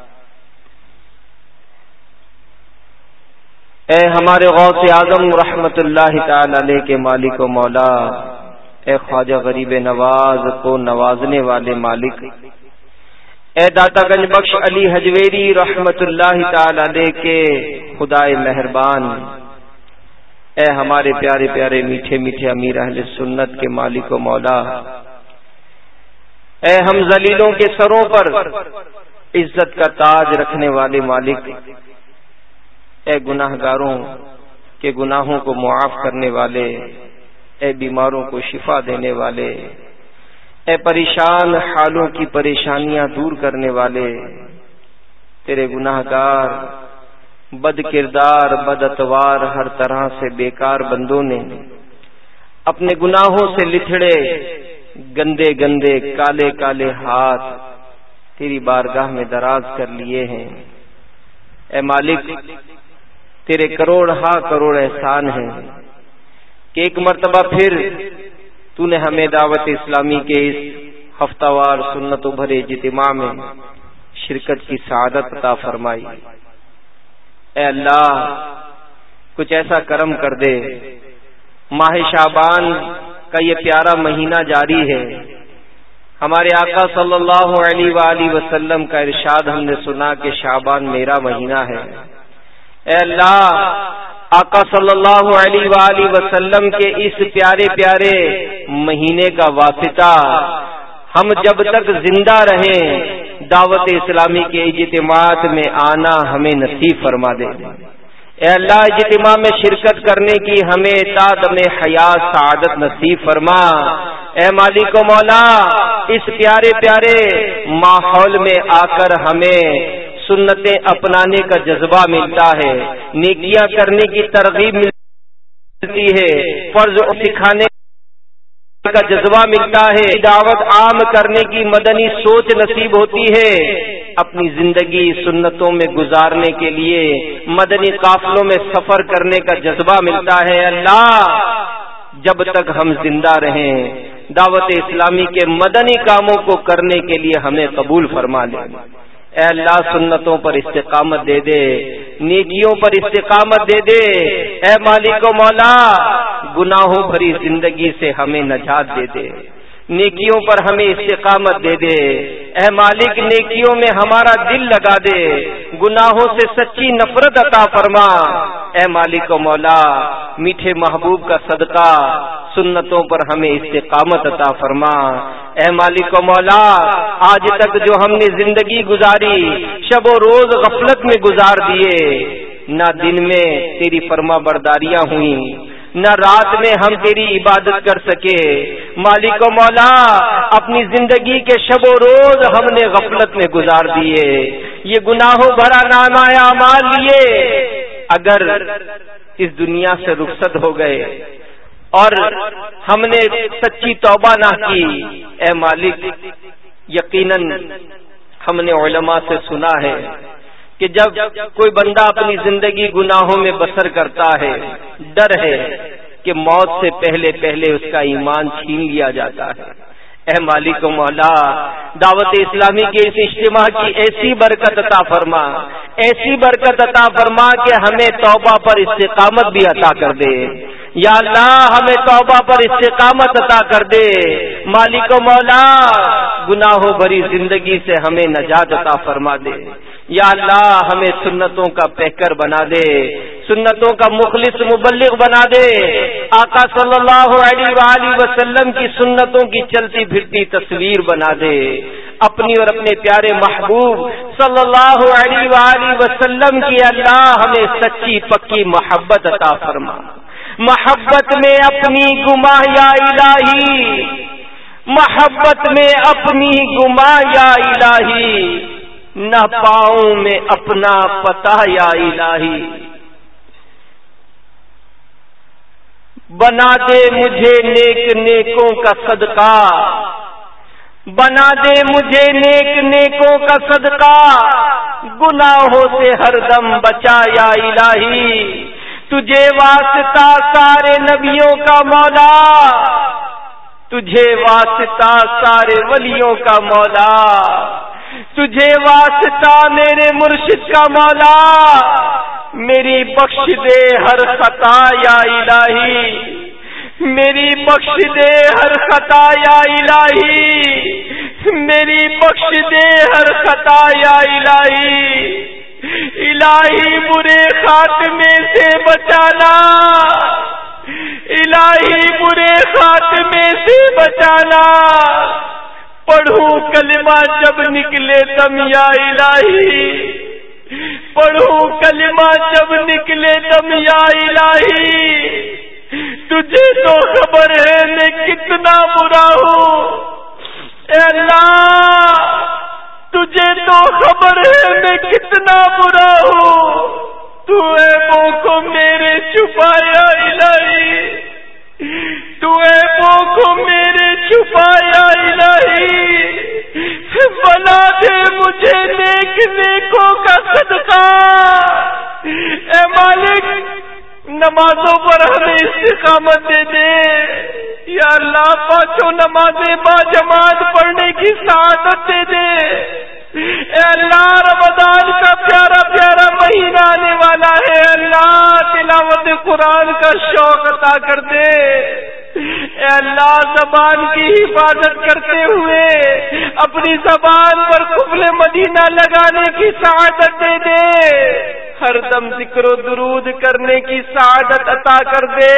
اے ہمارے غوث اعظم رحمت اللہ تعالی علیہ کے مالک و مولا، اے خواجہ غریب نواز کو نوازنے والے مالک، اے داتا گنج بخش علی حجویری رحمت اللہ تعالی علیہ کے خدائے مہربان، اے ہمارے پیارے پیارے میٹھے میٹھے امیر اہل سنت کے مالک و مولا، اے ہم ذلیلوں کے سروں پر عزت کا تاج رکھنے والے مالک، اے گناہ گاروں کے گناہوں کو معاف کرنے والے، اے بیماروں کو شفا دینے والے، اے پریشان حالوں کی پریشانیاں دور کرنے والے، تیرے گناہ گار بد کردار بد اتوار ہر طرح سے بیکار بندوں نے اپنے گناہوں سے لتھڑے گندے گندے کالے کالے ہاتھ تیری بارگاہ میں دراز کر لیے ہیں۔ اے مالک، تیرے کروڑ ہاں کروڑ احسان ہیں کہ ایک مرتبہ پھر تو نے ہمیں دعوت اسلامی کے اس ہفتہ وار سنت و بھرے اجتماع میں شرکت کی سعادت عطا فرمائی۔ اے اللہ، کچھ ایسا کرم کر دے، ماہ شعبان کا یہ پیارا مہینہ جاری ہے، ہمارے آقا صلی اللہ علیہ وآلہ وسلم کا ارشاد ہم نے سنا کہ شعبان میرا مہینہ ہے۔ اے اللہ، آقا صلی اللہ علیہ وآلہ وسلم کے اس پیارے پیارے مہینے کا واسطہ ہم جب تک زندہ رہیں دعوت اسلامی کے اجتماعات میں آنا ہمیں نصیب فرما دے۔ اے اللہ، اجتماع میں شرکت کرنے کی ہمیں تا دم حیات سعادت نصیب فرما۔ اے مالک و مولا، اس پیارے پیارے ماحول میں آ کر ہمیں سنتیں اپنانے کا جذبہ ملتا ہے، نیکیاں کرنے کی ترغیب ملتی ہے، فرض سکھانے کا جذبہ ملتا ہے، دعوت عام کرنے کی مدنی سوچ نصیب ہوتی ہے، اپنی زندگی سنتوں میں گزارنے کے لیے مدنی قافلوں میں سفر کرنے کا جذبہ ملتا ہے۔ اللہ، جب تک ہم زندہ رہیں دعوت اسلامی کے مدنی کاموں کو کرنے کے لیے ہمیں قبول فرما لے۔ اے اللہ، سنتوں پر استقامت دے دے، نیکیوں پر استقامت دے دے۔ اے مالک و مولا، گناہوں بھری زندگی سے ہمیں نجات دے دے، نیکیوں پر ہمیں استقامت دے دے۔ اے مالک، نیکیوں میں ہمارا دل لگا دے، گناہوں سے سچی نفرت عطا فرما۔ اے مالک و مولا، میٹھے محبوب کا صدقہ سنتوں پر ہمیں استقامت عطا فرما۔ اے مالک و مولا، آج تک جو ہم نے زندگی گزاری شب و روز غفلت میں گزار دیے، نہ دن میں تیری فرما برداریاں ہوئیں، نہ رات میں ہم تیری عبادت کر سکے۔ مالک و مولا، اپنی زندگی کے شب و روز ہم نے غفلت میں گزار دیے۔ یہ گناہوں بھرا نامہ اعمال لیے اگر اس دنیا سے رخصت ہو گئے اور ہم نے سچی توبہ نہ کی، اے مالک یقیناً ہم نے علماء سے سنا ہے کہ جب کوئی بندہ اپنی زندگی گناہوں میں بسر کرتا ہے، ڈر ہے کہ موت سے پہلے پہلے اس کا ایمان چھین لیا جاتا ہے۔ اے مالک و مولا، دعوت اسلامی کے اس اجتماع کی ایسی برکت عطا فرما، ایسی برکت عطا فرما کہ ہمیں توبہ پر استقامت بھی عطا کر دے۔ یا اللہ ہمیں توبہ پر استقامت عطا کر دے۔ مالک و مولا، گناہوں بھری زندگی سے ہمیں نجات عطا فرما دے۔ یا اللہ ہمیں سنتوں کا پیکر بنا دے، سنتوں کا مخلص مبلغ بنا دے، آقا صلی اللہ علیہ وآلہ وسلم کی سنتوں کی چلتی پھرتی تصویر بنا دے، اپنی اور اپنے پیارے محبوب صلی اللہ علیہ وآلہ وسلم کی اللہ ہمیں سچی پکی محبت عطا فرما، محبت میں اپنی گما یا الہی، محبت میں اپنی گما یا الہی، نہ پاؤں میں اپنا پتہ یا الہی، بنا دے مجھے نیک نیکوں کا صدقہ، بنا دے مجھے نیک نیکوں کا صدقہ، گناہوں سے ہر دم بچا یا الہی، تجھے واسطہ سارے نبیوں کا مولا، تجھے واسطہ سارے ولیوں کا مولا، تجھے واسطہ میرے مرشد کا مولا، میری بخش دے ہر خطا یا الہی، میری بخش دے ہر خطا یا الہی، میری بخش دے ہر خطا یا الہی، الہی برے خاتمے سے بچانا، الہی برے خاتمے سے بچانا، پڑھوں کلمہ جب نکلے دم یا الہی، پڑھوں کلمہ جب نکلے دم یا الہی، تجھے تو خبر ہے میں کتنا برا ہوں، اے اللہ تجھے تو خبر ہے میں کتنا برا ہوں، تو عیبوں کو میرے چھپایا الہی، تو عیبوں کو میرے چھپایا الہی، بنا دے مجھے نیک نیکوں کا صدقہ، اے مالک نمازوں پر ہمیں استقامت دے دے، یا اللہ پانچوں نمازیں با جماعت پڑھنے کی سعادت دے دے، اے اللہ رمضان کا پیارا پیارا مہینہ آنے والا ہے، اللہ تلاوت قرآن کا شوق عطا کر دے، اے اللہ زبان کی حفاظت کرتے ہوئے اپنی زبان پر قبل مدینہ لگانے کی سعادت دے دے، ہر دم ذکر و درود کرنے کی سعادت عطا کر دے،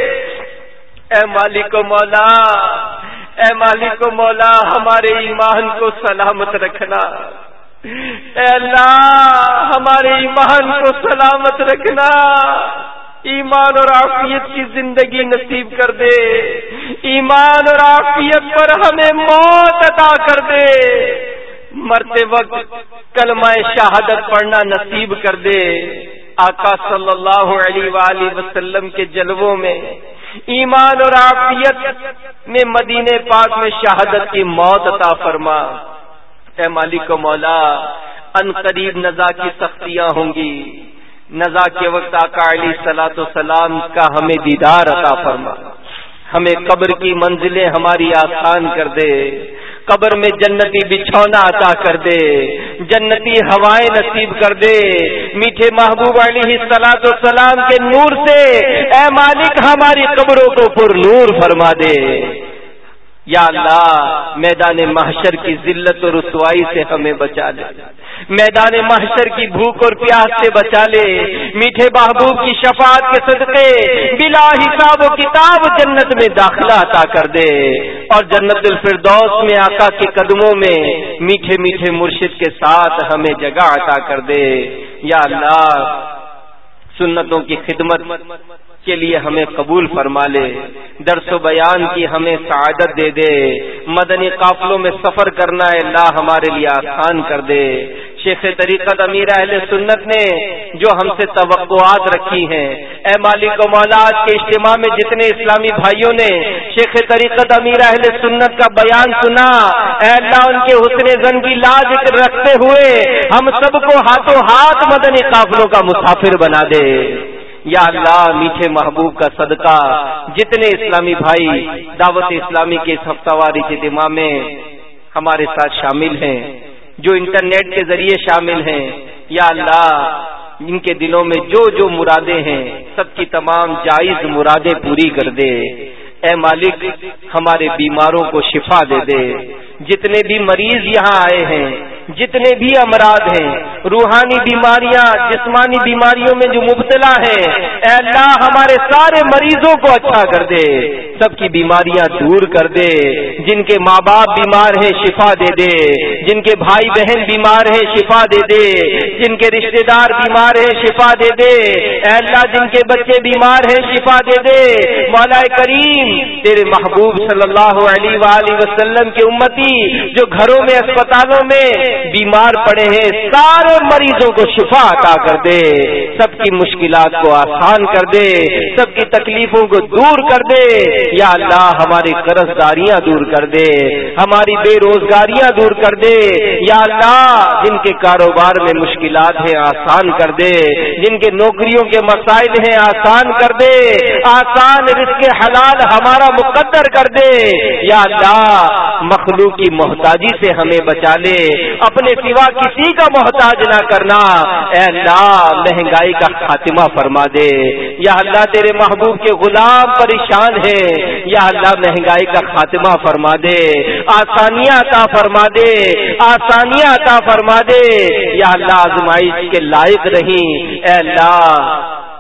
اے مالک و مولا، اے مالک و مولا ہمارے ایمان کو سلامت رکھنا، اے اللہ ہمارے ایمان کو سلامت رکھنا، ایمان اور عافیت کی زندگی نصیب کر دے، ایمان اور عافیت پر ہمیں موت عطا کر دے، مرتے وقت کلمہ شہادت پڑھنا نصیب کر دے، آقا صلی اللہ علیہ وآلہ وسلم کے جلووں میں ایمان اور عافیت میں مدینے پاک میں شہادت کی موت عطا فرما، اے مالک و مولا ان قریب نزا کی سختیاں ہوں گی، نزا کے وقت آقا علیہ الصلوۃ والسلام کا ہمیں دیدار عطا فرما، ہمیں قبر کی منزلیں ہماری آسان کر دے، قبر میں جنتی بچھونا عطا کر دے، جنتی ہوائیں نصیب کر دے، میٹھے محبوب علیہ الصلوۃ والسلام کے نور سے اے مالک ہماری قبروں کو پر نور فرما دے، یا اللہ میدان محشر کی ذلت اور رسوائی سے ہمیں بچا لے، میدان محشر کی بھوک اور پیاس سے بچا لے، میٹھے محبوب کی شفاعت کے صدقے بلا حساب و کتاب جنت میں داخلہ عطا کر دے، اور جنت الفردوس میں آقا کے قدموں میں میٹھے میٹھے مرشد کے ساتھ ہمیں جگہ عطا کر دے، یا اللہ سنتوں کی خدمت کے لیے ہمیں قبول فرما لے، درس و بیان کی ہمیں سعادت دے دے، مدنی قافلوں میں سفر کرنا ہے اللہ ہمارے لیے آسان کر دے، شیخ طریقت امیر اہل سنت نے جو ہم سے توقعات رکھی ہیں، اے مالک و مولا کے اجتماع میں جتنے اسلامی بھائیوں نے شیخ طریقت امیر اہل سنت کا بیان سنا، اے اللہ ان کے حسن زن کی لاج رکھتے ہوئے ہم سب کو ہاتھوں ہاتھ مدنی قافلوں کا مسافر بنا دے۔ یا اللہ میٹھے محبوب کا صدقہ جتنے اسلامی بھائی دعوت اسلامی کے اس ہفتہ وار اجتماع میں ہمارے ساتھ شامل ہیں، جو انٹرنیٹ کے ذریعے شامل ہیں، یا اللہ ان کے دلوں میں جو جو مرادیں ہیں سب کی تمام جائز مرادیں پوری کر دے۔ اے مالک ہمارے بیماروں کو شفا دے دے، جتنے بھی مریض یہاں آئے ہیں، جتنے بھی امراض ہیں، روحانی بیماریاں، جسمانی بیماریوں میں جو مبتلا ہیں، اے اللہ ہمارے سارے مریضوں کو اچھا کر دے، سب کی بیماریاں دور کر دے، جن کے ماں باپ بیمار ہیں شفا دے دے، جن کے بھائی بہن بیمار ہیں شفا دے دے، جن کے رشتہ دار بیمار ہیں شفا دے دے، اے اللہ جن کے بچے بیمار ہیں شفا دے دے۔ مولا کریم تیرے محبوب صلی اللہ علیہ وآلہ وسلم کے امتی جو گھروں میں اسپتالوں میں بیمار پڑے ہیں سارے مریضوں کو شفا عطا کر دے، سب کی مشکلات کو آسان کر دے، سب کی تکلیفوں کو دور کر دے۔ یا اللہ ہماری قرض داریاں دور کر دے، ہماری بے روزگاریاں دور کر دے۔ یا اللہ جن کے کاروبار میں مشکلات ہیں آسان کر دے، جن کے نوکریوں کے مسائل ہیں آسان کر دے، آسان رزق حلال ہمارا مقدر کر دے۔ یا اللہ مخلوق کی محتاجی سے ہمیں بچا لے، اپنے سوا کسی کا محتاج نہ کرنا۔ اے اللہ مہنگائی کا خاتمہ فرما دے۔ یا اللہ تیرے محبوب کے غلام پریشان ہیں، یا اللہ مہنگائی کا خاتمہ فرما دے، آسانیاں عطا فرما دے، آسانیاں عطا فرما دے۔ یا اللہ آزمائش کے لائق نہیں، اے اللہ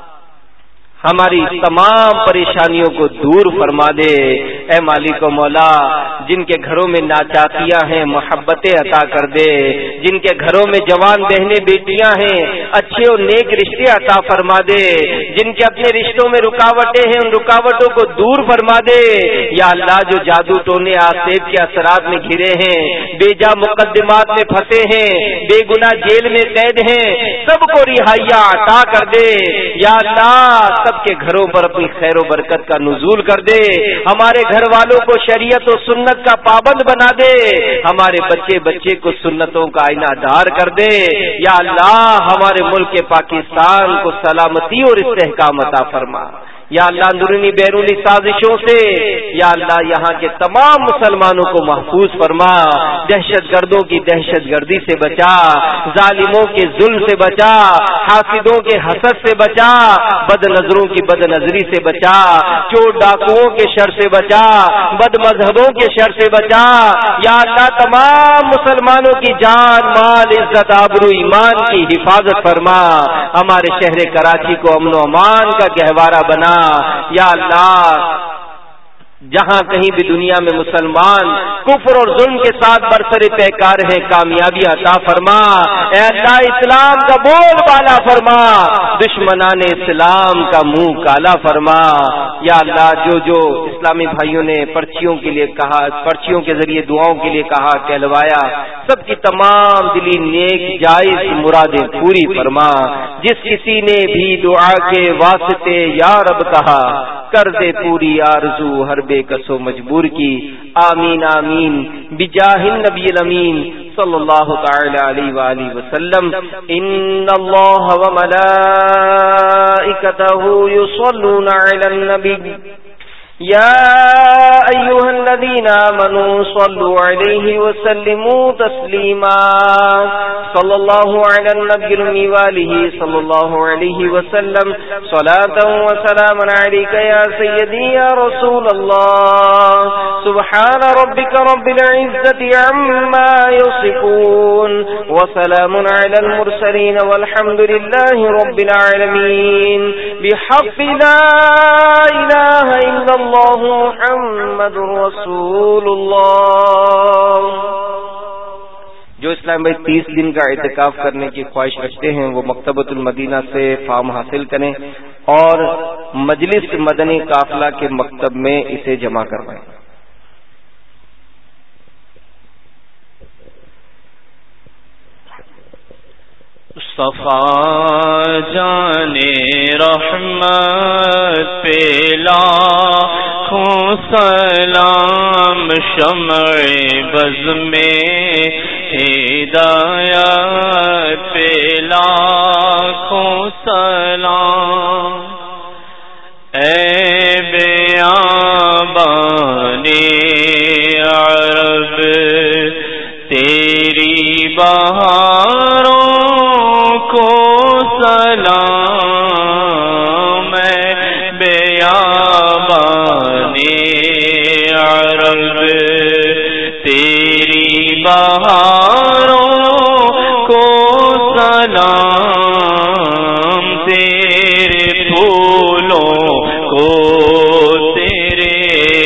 ہماری تمام پریشانیوں کو دور فرما دے۔ اے مالک و مولا جن کے گھروں میں ناچاتیاں ہیں محبتیں عطا کر دے، جن کے گھروں میں جوان بہنیں بیٹیاں ہیں اچھے اور نیک رشتے عطا فرما دے، جن کے اپنے رشتوں میں رکاوٹیں ہیں ان رکاوٹوں کو دور فرما دے۔ یا اللہ جو جادو ٹونے آسیب کے اثرات میں گھرے ہیں، بے جا مقدمات میں پھنسے ہیں، بے گناہ جیل میں قید ہیں، سب کو رہائیاں عطا کر دے۔ یا اللہ سب کے گھروں پر اپنی خیر و برکت کا نزول کر دے، ہمارے گھر والوں کو شریعت و سنت کا پابند بنا دے، ہمارے بچے بچے کو سنتوں کا آئینہ دار کر دے۔ یا اللہ ہمارے ملک پاکستان کو سلامتی اور استحکام عطا فرما۔ یا اللہ اندرونی بیرونی سازشوں سے یا اللہ یہاں کے تمام مسلمانوں کو محفوظ فرما، دہشت گردوں کی دہشت گردی سے بچا، ظالموں کے ظلم سے بچا، حاسدوں کے حسد سے بچا، بد نظروں کی بد نظری سے بچا، چور ڈاکوؤں کے شر سے بچا، بد مذہبوں کے شر سے بچا۔ یا اللہ تمام مسلمانوں کی جان مال عزت آبرو ایمان کی حفاظت فرما، ہمارے شہر کراچی کو امن و امان کا گہوارہ بنا۔ یا اللہ جہاں کہیں بھی دنیا میں مسلمان کفر اور ظلم کے ساتھ برسر پیکار ہیں کامیابی عطا فرما۔ اے اللہ اسلام کا بول بالا فرما، دشمنان اسلام کا منہ کالا فرما۔ یا اللہ جو جو اسلامی بھائیوں نے پرچیوں کے لیے کہا، پرچیوں کے ذریعے دعاؤں کے لیے کہا کہلوایا، سب کی تمام دلی نیک جائز مرادیں پوری فرما۔ جس کسی نے بھی دعا کے واسطے یا رب کہا، کر دے پوری آرزو ہر بے کسو مجبور کی۔ آمین آمین بجاہ النبی الامین صلی اللہ تعالی علیہ وآلہ وسلم۔ ان اللہ وملائکتہ یصلون علی النبی یا ایھا الذین آمنوا صلوا علیہ وسلموا تسلیما۔ صلی اللہ علی النبی الأمی وآلہ صلی اللہ علیہ وسلم۔ صلاۃ و سلام علیک یا سیدی یا رسول اللہ۔ سبحان ربک رب العزۃ عما یصفون وسلام علی المرسلین والحمد للہ رب العالمین۔ بحق لا الہ الا اللہ محمد رسول اللہ۔ جو اسلام بھائی تیس دن کا اعتکاف کرنے کی خواہش رکھتے ہیں وہ مکتبۃ المدینہ سے فارم حاصل کریں اور مجلس مدنی قافلہ کے مکتب میں اسے جمع کروائیں۔ مصطفیٰ جانے رحمت پہ لاکھوں سلام، شمع بز میں ہدایت پہ لاکھوں سلام، اے بیابانی عرب تیری بہاروں کو سلام، اے بیابانی عرب تیری بہاروں کو سلام، تیرے پھولوں کو تیرے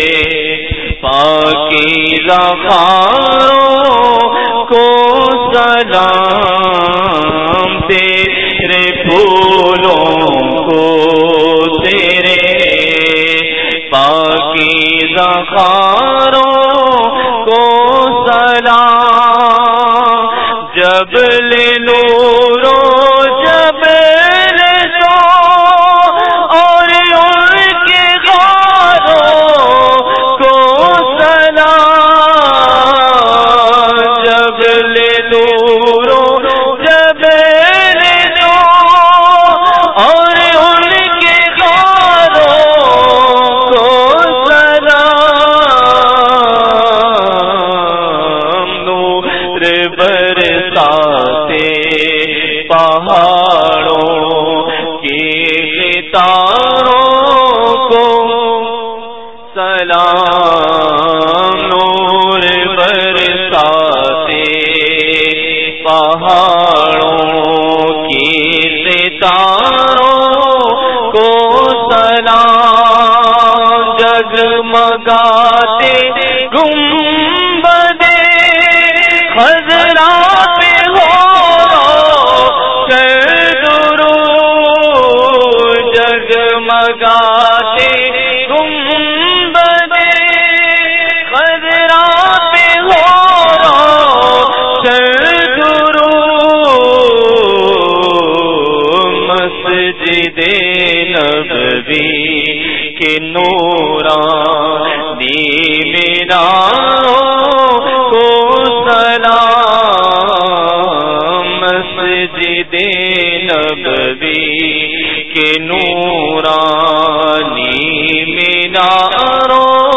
پاکیزہ خاروں کو سلام، تیرے پھولوں کو تیرے پاکیزہ خاروں کو سلام، جبل نورو جبل جو اور ان کے غاروں کو سلام، جبل نورو جبل جو اور ان کے غاروں کو سلام، نور برساتے پہاڑوں کے ستاروں کو سلام، نور برساتے پہاڑوں کے ستاروں کو سلام، جگمگاتے گنبدے خضرا پہ ہو کر درود، جگمگاتے گنبدے خضرا پہ ہو کر درود، مسجد نبوی کے نورانی میناروں کو سلام، مسجد نبوی کے نورانی میناروں،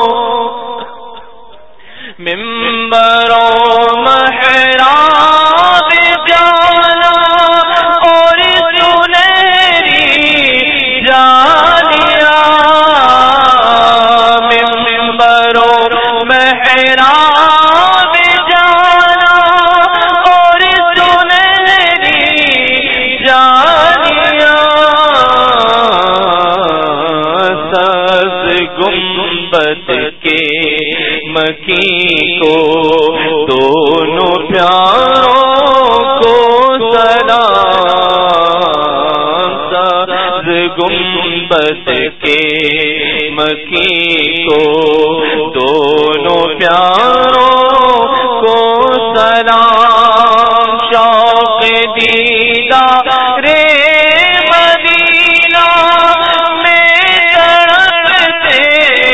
ممبروں محراب جانا اور سنہری جالیاں، ممبروں محراب جانا اور سنہری جالیاں، سبز گنبد کے مکی کو دونوں پیاروں کو سلام، سبز گنبد کے مکی کو